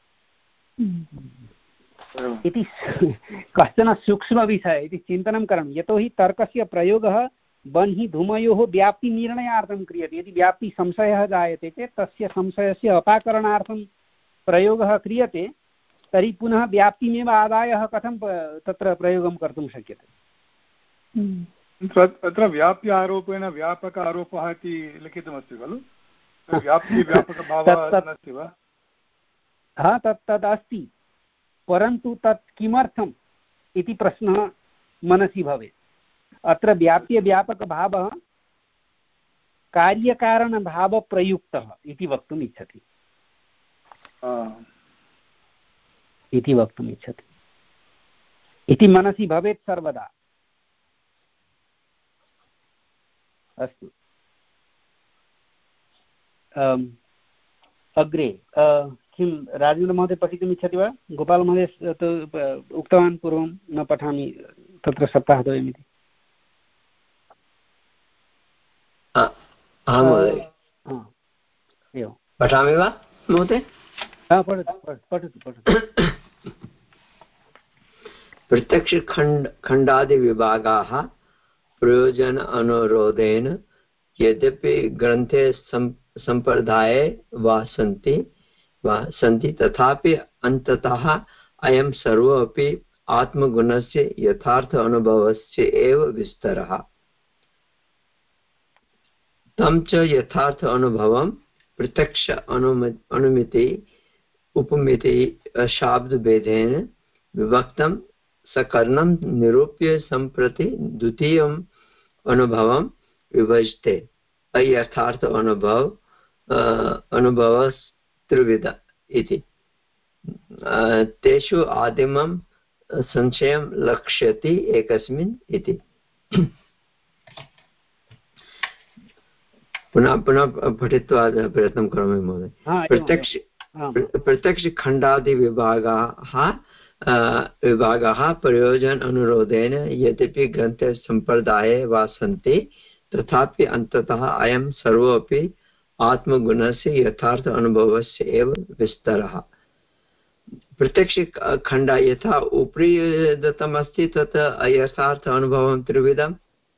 इति कश्चन सूक्ष्मविषयः इति चिन्तनं करणीयं। यतोहि तर्कस्य प्रयोगः बन्हि धूमयोः व्याप्तिनिर्णयार्थं क्रियते। यदि व्याप्तिसंशयः जायते चेत् तस्य संशयस्य अपाकरणार्थं प्रयोगः क्रियते, तर्हि पुनः व्याप्तिमेव आदाय कथं तत्र प्रयोगं कर्तुं शक्यते? अत्र व्याप्य आरोपेण व्यापक आरोपः इति लिखितमस्ति खलु? व्याप्ति व्यापकभावः नास्ति वा? हा, तत् तद् अस्ति, परन्तु तत् किमर्थम् इति प्रश्नः मनसि भवेत्। अत्र व्याप्यव्यापकभावः कार्यकारणभावप्रयुक्तः इति वक्तुम् इच्छति इति वक्तुम् इच्छति इति मनसि भवेत् सर्वदा। अस्तु, अग्रे किं राजेन्द्रमहोदय पठितुम् इच्छति वा? गोपालमहोदय उक्तवान् पूर्वं न पठामि तत्र सप्ताहद्वयमिति। पठामि वा महोदय? पठतु पठतु पठतु। प्रत्यक्षखण्ड खण्डादिविभागाः प्रयोजन अनुरोधेन यद्यपि ग्रन्थे सम्प्रदाये वा सन्ति वा सन्ति तथापि अन्ततः अयं सर्वोऽपि आत्मगुणस्य यथार्थ अनुभवस्य एव विस्तरः। तं च यथार्थ अनुभवं प्रत्यक्ष अनुमिति उपमिति शाब्दभेदेन विभक्तं सकर्णं निरूप्य सम्प्रति द्वितीयम् अनुभवं विभजते। अयथार्थ अनुभव अनुभवस्त्रिविध इति। तेषु आदिमं संशयं लक्ष्यति एकस्मिन् इति। पुनः पुनः पठित्वा प्रयत्नं करोमि महोदय। प्रत्यक्ष प्रत्यक्षखण्डादिविभागाः विभागाः प्रयोजन अनुरोधेन यद्यपि ग्रन्थे सम्प्रदाये वा सन्ति तथापि अन्ततः अयं सर्वोऽपि आत्मगुणस्य यथार्थ अनुभवस्य एव विस्तरः। प्रत्यक्षखण्ड यथा उपरि दत्तमस्ति तत् अयथार्थ अनुभवं त्रिविधं,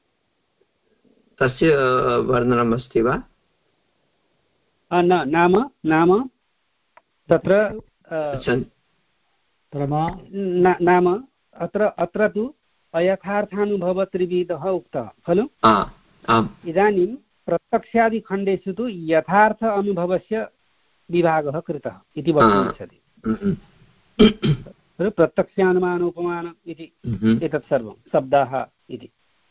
तस्य वर्णनमस्ति वा? नाम नाम तत्र प्रमा नाम अत्र अत्र तु अयथार्थानुभवत्रिविधः उक्तः खलु। इदानीं प्रत्यक्षादिखण्डेषु तु यथार्थ अनुभवस्य विभागः कृतः इति वक्तुमिच्छति। प्रत्यक्षानुमान उपमान इति एतत् सर्वं शब्दाः इति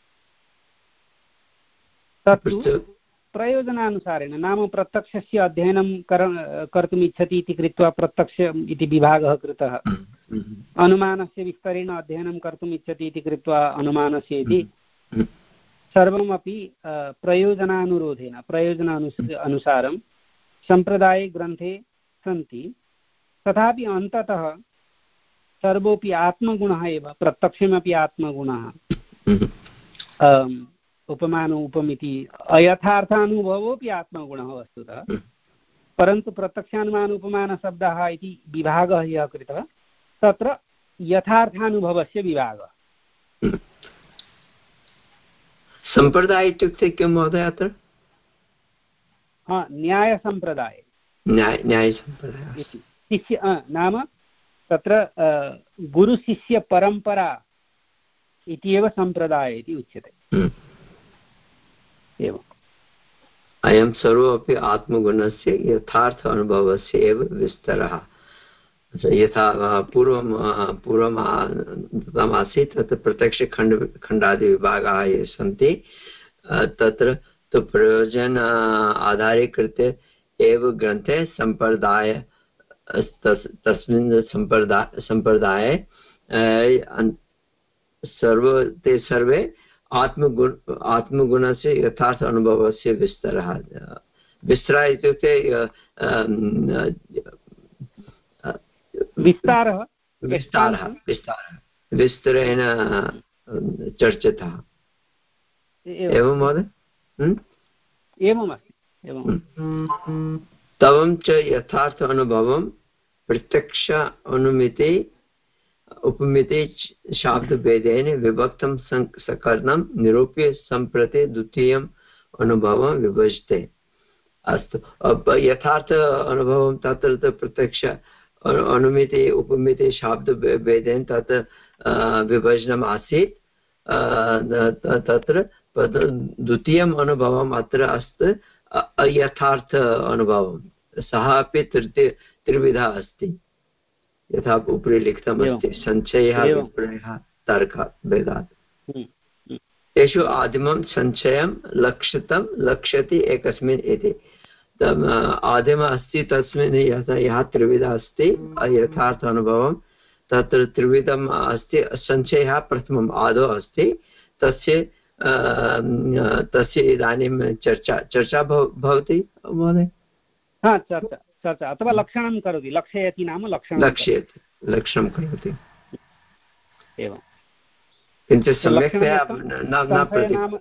तत्तु प्रयोजनानुसारेण नाम प्रत्यक्षस्य अध्ययनं कर कर्तुम् इच्छति इति कृत्वा प्रत्यक्ष इति विभागः कृतः। अनुमानस्य विस्तरेण अध्ययनं कर्तुम् इच्छति इति कृत्वा अनुमानस्य इति सर्वमपि प्रयोजनानुरोधेन प्रयोजनानु अनुसारं सम्प्रदाये ग्रन्थे सन्ति। तथापि अन्ततः सर्वोऽपि आत्मगुणः एव प्रत्यक्षमपि आत्मगुणः उपमान उपमिति अयथार्थानुभवोऽपि आत्मगुणः वस्तुतः परन्तु प्रत्यक्षानुमान उपमानशब्दः इति विभागः यः कृतः तत्र यथार्थानुभवस्य विभागः। सम्प्रदाय इत्युक्ते किं महोदय अत्र? हा न्यायसम्प्रदाये न्याय न्यायसम्प्रदाय शिष्य नाम तत्र गुरुशिष्यपरम्परा इति एव सम्प्रदाय इति उच्यते। एवम् अयं सर्वोऽपि आत्मगुणस्य यथार्थ अनुभवस्य एव विस्तरः। यथा पूर्वं पूर्वम् दत्तमासीत् तत्र प्रत्यक्षखण्ड खण्डादिविभागाः ये सन्ति तत्र तु प्रयोजन आधारीकृत्य एव ग्रन्थे सम्प्रदाय तस्मिन् सम्प्रदाय सम्प्रदाये सर्व ते सर्वे आत्मगुण आत्मगुणस्य यथार्थ अनुभवस्य विस्तरः। विस्तरः इत्युक्ते विस्तारः विस्तारः विस्तारः विस्तरेण चर्चितः। एवं महोदय? एवमस्ति एवं। तवं च यथार्थ अनुभवं प्रत्यक्ष अनुमिति उपमिति शाब्दभेदेन विभक्तं सकरणं निरूप्य सम्प्रति द्वितीयम् अनुभवं विभजते। अस्तु यथार्थ अनुभवं तत्र प्रत्यक्ष अनुमिति उपमिति शाब्दभेदेन तत् विभजनम् आसीत्। तत्र द्वितीयम् अनुभवम् अत्र अस्ति अयथार्थ अनुभवं। सः अपि तृतीय त्रिविधः अस्ति यथा उपरि लिखितमस्ति सञ्चयः विपर्ययः तर्कः भेदात्। तेषु आदिमं सञ्चयं लक्षितं लक्ष्यति एकस्मिन् इति। आदिमः अस्ति तस्मिन् यथा यः त्रिविधः अस्ति यथार्थ अनुभवं तत्र त्रिविधम् अस्ति। सञ्चयः प्रथमम् आदौ अस्ति तस्य तस्य इदानीं चर्चा चर्चा भवति महोदय। हा चर्चा चर्चा अथवा लक्षणं करोति लक्षयति नाम लक्षणं लक्षयति लक्षणं करोति एवं। किञ्चित् सम्यक्तया न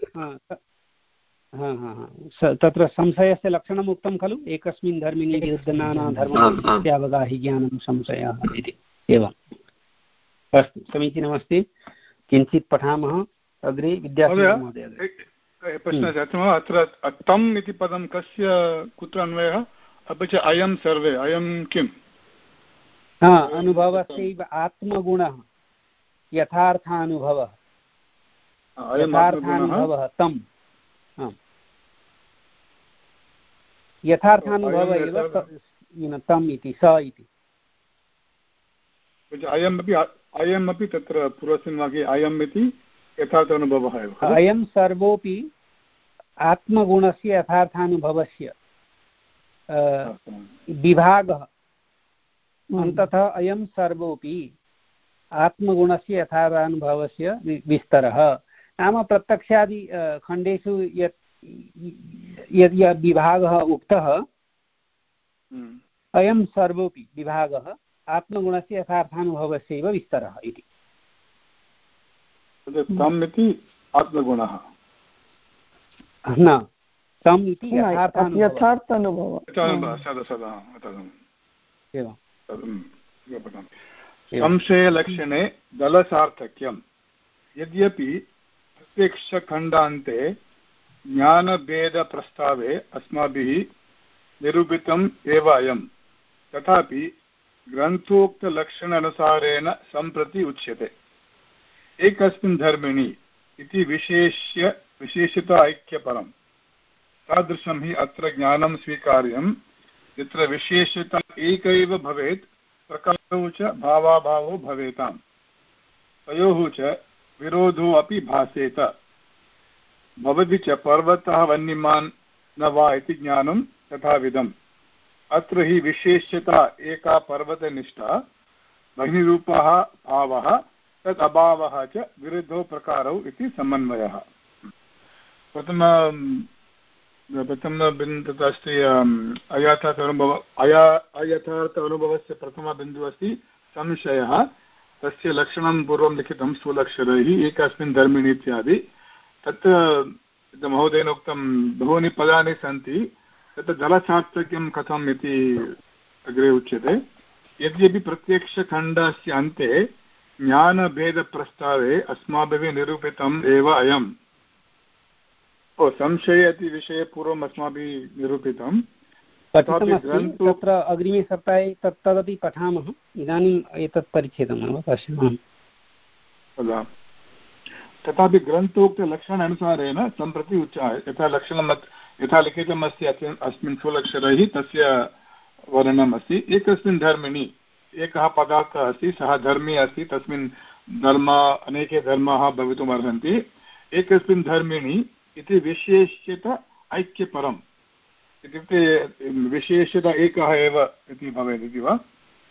तत्र संशयस्य लक्षणम् उक्तं खलु एकस्मिन् धर्मिणि विद्यमाना धर्मस्यावगाहि ज्ञानं संशयः इति। एवम् अस्तु समीचीनमस्ति। किञ्चित् पठामः अग्रे। विद्यार्थी प्रश्नः जातः अत्र तम् इति पदं कस्य कुत्र अन्वयः अपि च अयं सर्वे अयं किम्? हा अनुभवस्यैव आत्मगुणः यथार्थानुभवः यथार्थानुभवः तम् यथार्थानुभवः एव तम् इति स इति। अयमपि अयमपि तत्र पूर्वस्मिन् वाक्ये अयम् इति यथार्थ अनुभवः एव। अयं सर्वोऽपि आत्मगुणस्य यथार्थानुभवस्य विभागः। अन्ततः अयं सर्वोऽपि आत्मगुणस्य यथार्थानुभवस्य विस्तरः। नाम प्रत्यक्षादि खण्डेषु यत् यद् यः विभागः उक्तः अयं सर्वोऽपि विभागः आत्मगुणस्य यथार्थानुभवस्यैव विस्तरः इति। तम् इति आत्मगुणः न तम् इति यथार्थानुभवः। संशयलक्षणे दलसार्थक्यं यद्यपि प्रत्यक्षखण्डान्ते ज्ञानभेदप्रस्तावे अस्माभिः निरूपितम् एव अयं तथापि ग्रन्थोक्तलक्षणानुसारेण सम्प्रति उच्यते। एकस्मिन् धर्मिणि इति विशेष्य विशेषता ऐक्यपरम् तादृशं हि अत्र ज्ञानं स्वीकार्यं यत्र विशेषता एक एव भवेत् प्रकारौ च भावाभावो भवेताम् तयोः च विरोधो अपि भासेत भवति च पर्वतः वह्निमान् न वा इति ज्ञानं तथाविधम् अत्र हि विशेष्यता एका पर्वतनिष्ठा बहिरूपः भावः तद् अभावः च विरुद्धौ प्रकारौ इति समन्वयः। प्रथम प्रथमबिन्दुः अस्ति अयथार्थ अनुभव अया अयथार्थ अनुभवस्य प्रथमबिन्दुः अस्ति संशयः। तस्य लक्षणं पूर्वं लिखितं स्थूलक्षरैः एकस्मिन् धर्मिणि इत्यादि। तत् महोदयेन उक्तं बहूनि पदानि सन्ति तत् जलसात्विक्यं कथम् इति अग्रे उच्यते। यद्यपि प्रत्यक्षखण्डस्य अन्ते ज्ञानभेदप्रस्तावे अस्माभिः निरूपितम् एव अयम् ओ संशये इति विषये पूर्वम् अस्माभिः निरूपितं तत्र अग्रिमे सप्ताहे तत् तदपि पठामः। इदानीम् एतत् परिच्छेदम् एव पश्यामः। तथापि ग्रन्थोक्तलक्षणानुसारेण सम्प्रति उच्चार्य यथा लक्षणं यथा लिखितम् अस्ति अस्मिन् स्थूलक्षरैः तस्य वर्णनम् अस्ति। एकस्मिन् धर्मिणि एकः पदार्थः अस्ति सः धर्मी अस्ति तस्मिन् धर्म अनेके धर्माः भवितुम् अर्हन्ति। एकस्मिन् धर्मिणि इति विशेष्यत ऐक्यपरम् इत्युक्ते विशेषत एकः एव इति भवेत् इति वा?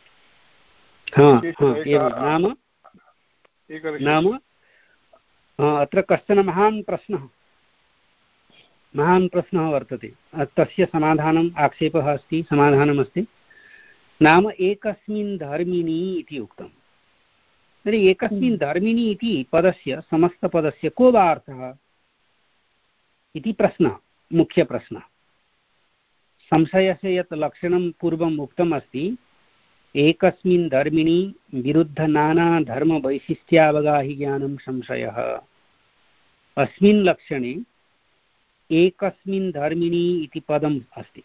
नाम नाम अत्र कश्चन महान् प्रश्नः महान् प्रश्नः वर्तते। तस्य समाधानम् आक्षेपः अस्ति समाधानमस्ति। नाम एकस्मिन् धर्मिणि इति उक्तं तर्हि एकस्मिन् धर्मिणि इति पदस्य समस्तपदस्य को वा अर्थः इति प्रश्नः मुख्यप्रश्नः। संशयस्य यत् लक्षणं पूर्वम् उक्तम् अस्ति एकस्मिन् धर्मिणि विरुद्धनानाधर्मवैशिष्ट्यावगाहि ज्ञानं संशयः। अस्मिन् लक्षणे एकस्मिन् धर्मिणि इति पदम् अस्ति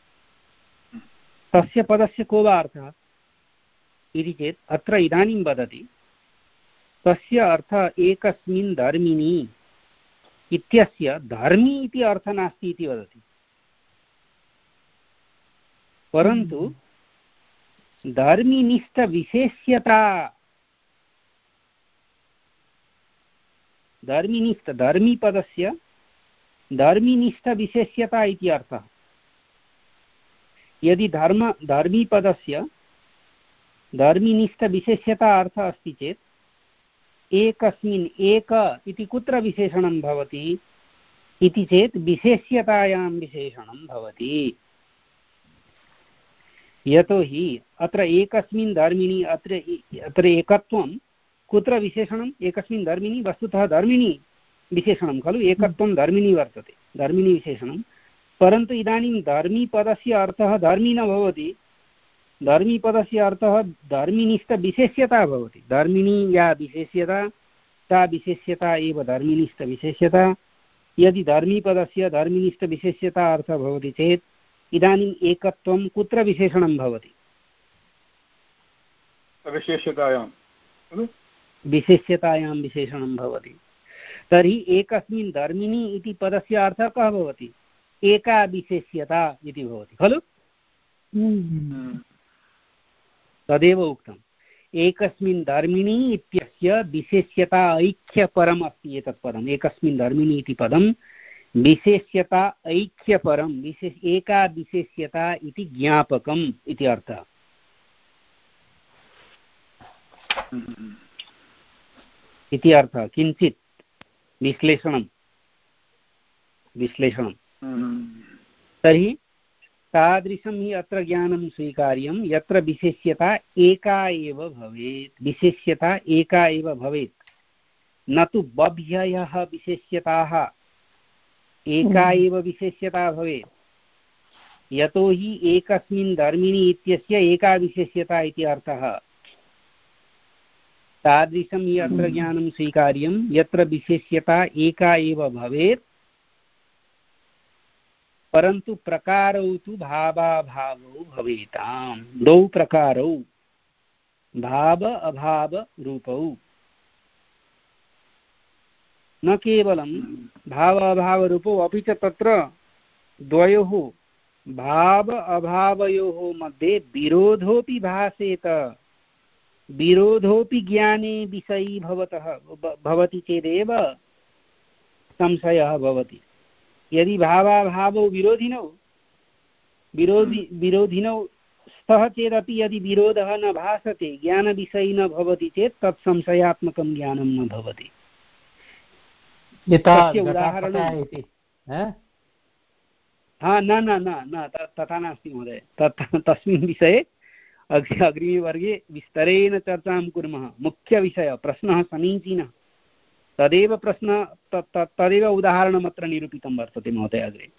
तस्य पदस्य को वा अर्थः इति चेत् अत्र इदानीं वदति तस्य अर्थः एकस्मिन् धर्मिणि इत्यस्य धर्मी इति अर्थः नास्ति इति वदति। परन्तु धर्मिनिष्ठविशेष्यता धर्मिनिष्ठ धर्मीपदस्य धर्मिनिष्ठविशेष्यता इति अर्थः। यदि धर्म धर्मीपदस्य धर्मिनिष्ठविशेष्यता अर्थः अस्ति चेत् एकस्मिन् एक इति कुत्र विशेषणं भवति इति चेत् विशेष्यतायां विशेषणं भवति। यतोहि अत्र एकस्मिन् धर्मिणि अत्र अत्र एकत्वं कुत्र विशेषणम् एकस्मिन् धर्मिणि वस्तुतः धर्मिणि विशेषणं खलु एकत्वं धर्मिणि वर्तते धर्मिणि विशेषणं। परन्तु इदानीं धर्मीपदस्य अर्थः धर्मी न भवति। धर्मीपदस्य अर्थः धर्मिनिष्ठविशेष्यता भवति। धर्मिणी या विशेष्यता सा विशेष्यता एव धर्मिनिष्ठविशेष्यता। यदि धर्मीपदस्य धर्मिनिष्ठविशेष्यता अर्थः भवति चेत् इदानीम् एकत्वं कुत्र विशेषणं भवति विशेष्यतायां विशेष्यतायां विशेषणं भवति। तर्हि एकस्मिन् धर्मिणि इति पदस्य अर्थः कः भवति एका विशेष्यता इति भवति खलु। तदेव उक्तम् एकस्मिन् धर्मिणि इत्यस्य विशेष्यता ऐक्यपरम् अस्ति। एतत् पदम् एकस्मिन् धर्मिणि इति पदं विशेष्यता ऐक्यपरं विशेष एका विशेष्यता इति ज्ञापकम् इति अर्थः। इति अर्थः। किञ्चित् विश्लेषणं विश्लेषणं तर्हि तादृशं हि अत्र ज्ञानं स्वीकार्यं यत्र विशेष्यता एका एव भवेत् विशेष्यता एका एव भवेत् न तु बह्व्यः विशेष्यताः एका एव विशेष्यता भवेत्। यतोहि एकस्मिन् धर्मिणि इत्यस्य एका विशेष्यता इति अर्थः। तादृशं हि अत्र ज्ञानं स्वीकार्यं यत्र विशेष्यता एका एव भवेत् परन्तु प्रकारौ तु भावाभावौ भवेताम्। द्वौ प्रकारौ भाव अभाव रूपौ, न केवलं भाव अभाव रूपौ अपि च तत्र द्वयोः भाव अभावयोः मध्ये विरोधोऽपि भासेत। विरोधोऽपि ज्ञाने विषयी भवतः भवति चेदेव संशयः भवति। यदि भावाभावौ विरोधिनौ विरोधि विरोधिनौ स्तः चेदपि यदि विरोधः न भासते, ज्ञानविषयी न भवति चेत् तत् संशयात्मकं ज्ञानं न भवति। तस्य उदाहरणं हा न न न न तथा नास्ति महोदय। तत् तस्मिन् विषये अग्रिमे वर्गे विस्तरेण चर्चां कुर्मः। मुख्यविषयः प्रश्नः समीचीनः, तदेव प्रश्न तदेव उदाहरणम् अत्र निरूपितं वर्तते महोदय अग्रे।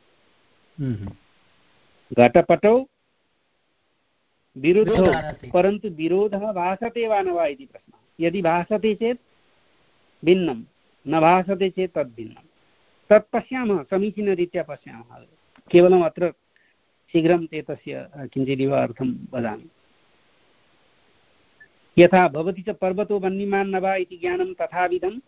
घटपटौ विरुद्धौ, परन्तु विरोधः भासते वा न वा इति प्रश्नः। यदि भासते चेत् भिन्नं, न भासते चेत् तद् भिन्नं। तत् पश्यामः, समीचीनरीत्या पश्यामः। केवलम् अत्र शीघ्रं ते तस्य किञ्चिदिव अर्थं वदामि। यथा भवति च पर्वतो वह्निमान् न वा इति ज्ञानं तथाविधं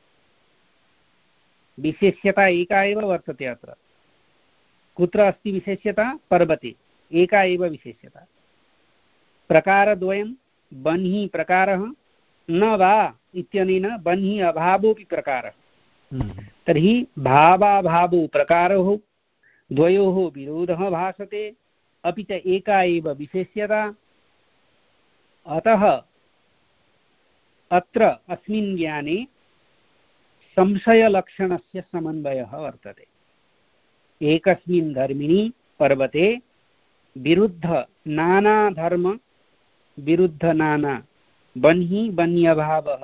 विशेष्यता एका एव वर्तते। अत्र कुत्र अस्ति विशेष्यता? पर्वते एका एव विशेष्यता। प्रकारद्वयं बन्हि प्रकारः न वा इत्यनेन बन्हि अभावोऽपि प्रकारः। तर्हि भावाभावौ प्रकारौ द्वयोः विरोधः भासते, अपि च एका एव विशेष्यता। अतः अत्र अस्मिन् ज्ञाने संशयलक्षणस्य समन्वयः वर्तते। एकस्मिन् धर्मिणि पर्वते विरुद्ध नाना धर्म विरुद्ध नाना बन्हि बन्यभावः।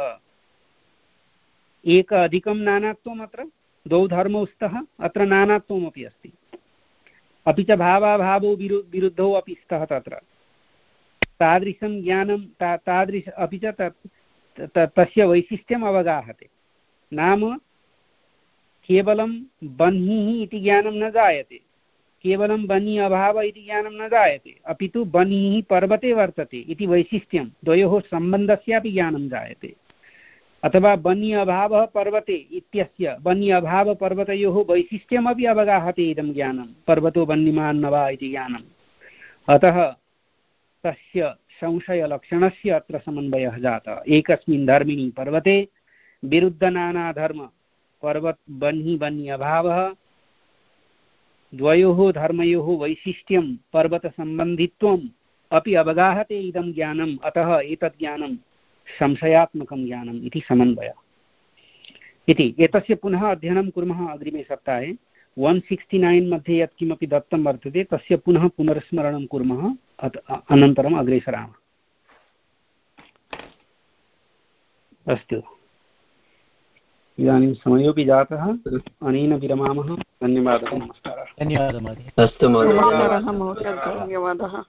एक अधिकं नानात्वम् अत्र द्वौ धर्मौ स्तः, अत्र नानात्वमपि अस्ति। अपि च भावाभावौ विरु विरुद्धौ अपि स्तः तत्र। तादृशं ज्ञानं ता तादृश अपि च तत् तस्य वैशिष्ट्यम् अवगाहते। नाम केवलं बन्हिः इति ज्ञानं न जायते, केवलं बन्हि अभाव इति ज्ञानं न जायते, अपि तु बन्हिः पर्वते वर्तते इति वैशिष्ट्यं द्वयोः सम्बन्धस्यापि ज्ञानं जायते। अथवा बन्हि अभावः पर्वते इत्यस्य बन्हि अभाव पर्वतयोः वैशिष्ट्यमपि अवगाहते इदं ज्ञानं, पर्वतो वह्निमान् न वा इति ज्ञानम्। अतः तस्य संशयलक्षणस्य अत्र समन्वयः जातः। एकस्मिन् धर्मिणि पर्वते विरुद्ध नाना धर्म पर्वत बन्हि बन्हि अभावः, द्वयोः धर्मयोः वैशिष्ट्यं पर्वतसम्बन्धित्वम् अपि अवगाहते इदं ज्ञानम्। अतः एतत् ज्ञानं संशयात्मकं ज्ञानम् इति समन्वयः इति। एतस्य पुनः अध्ययनं कुर्मः अग्रिमे सप्ताहे। वन सिक्स्टि नैन् मध्ये यत्किमपि दत्तं वर्तते तस्य पुनः पुनर्स्मरणं कुर्मः, अनन्तरम् अग्रे सरामः। अस्तु, इदानीं समयोऽपि जातः, अनेन विरमामः। धन्यवादः, नमस्कारः। धन्यवादः महोदय। अस्तु महोदय, नमस्कारः महोदय, धन्यवादः।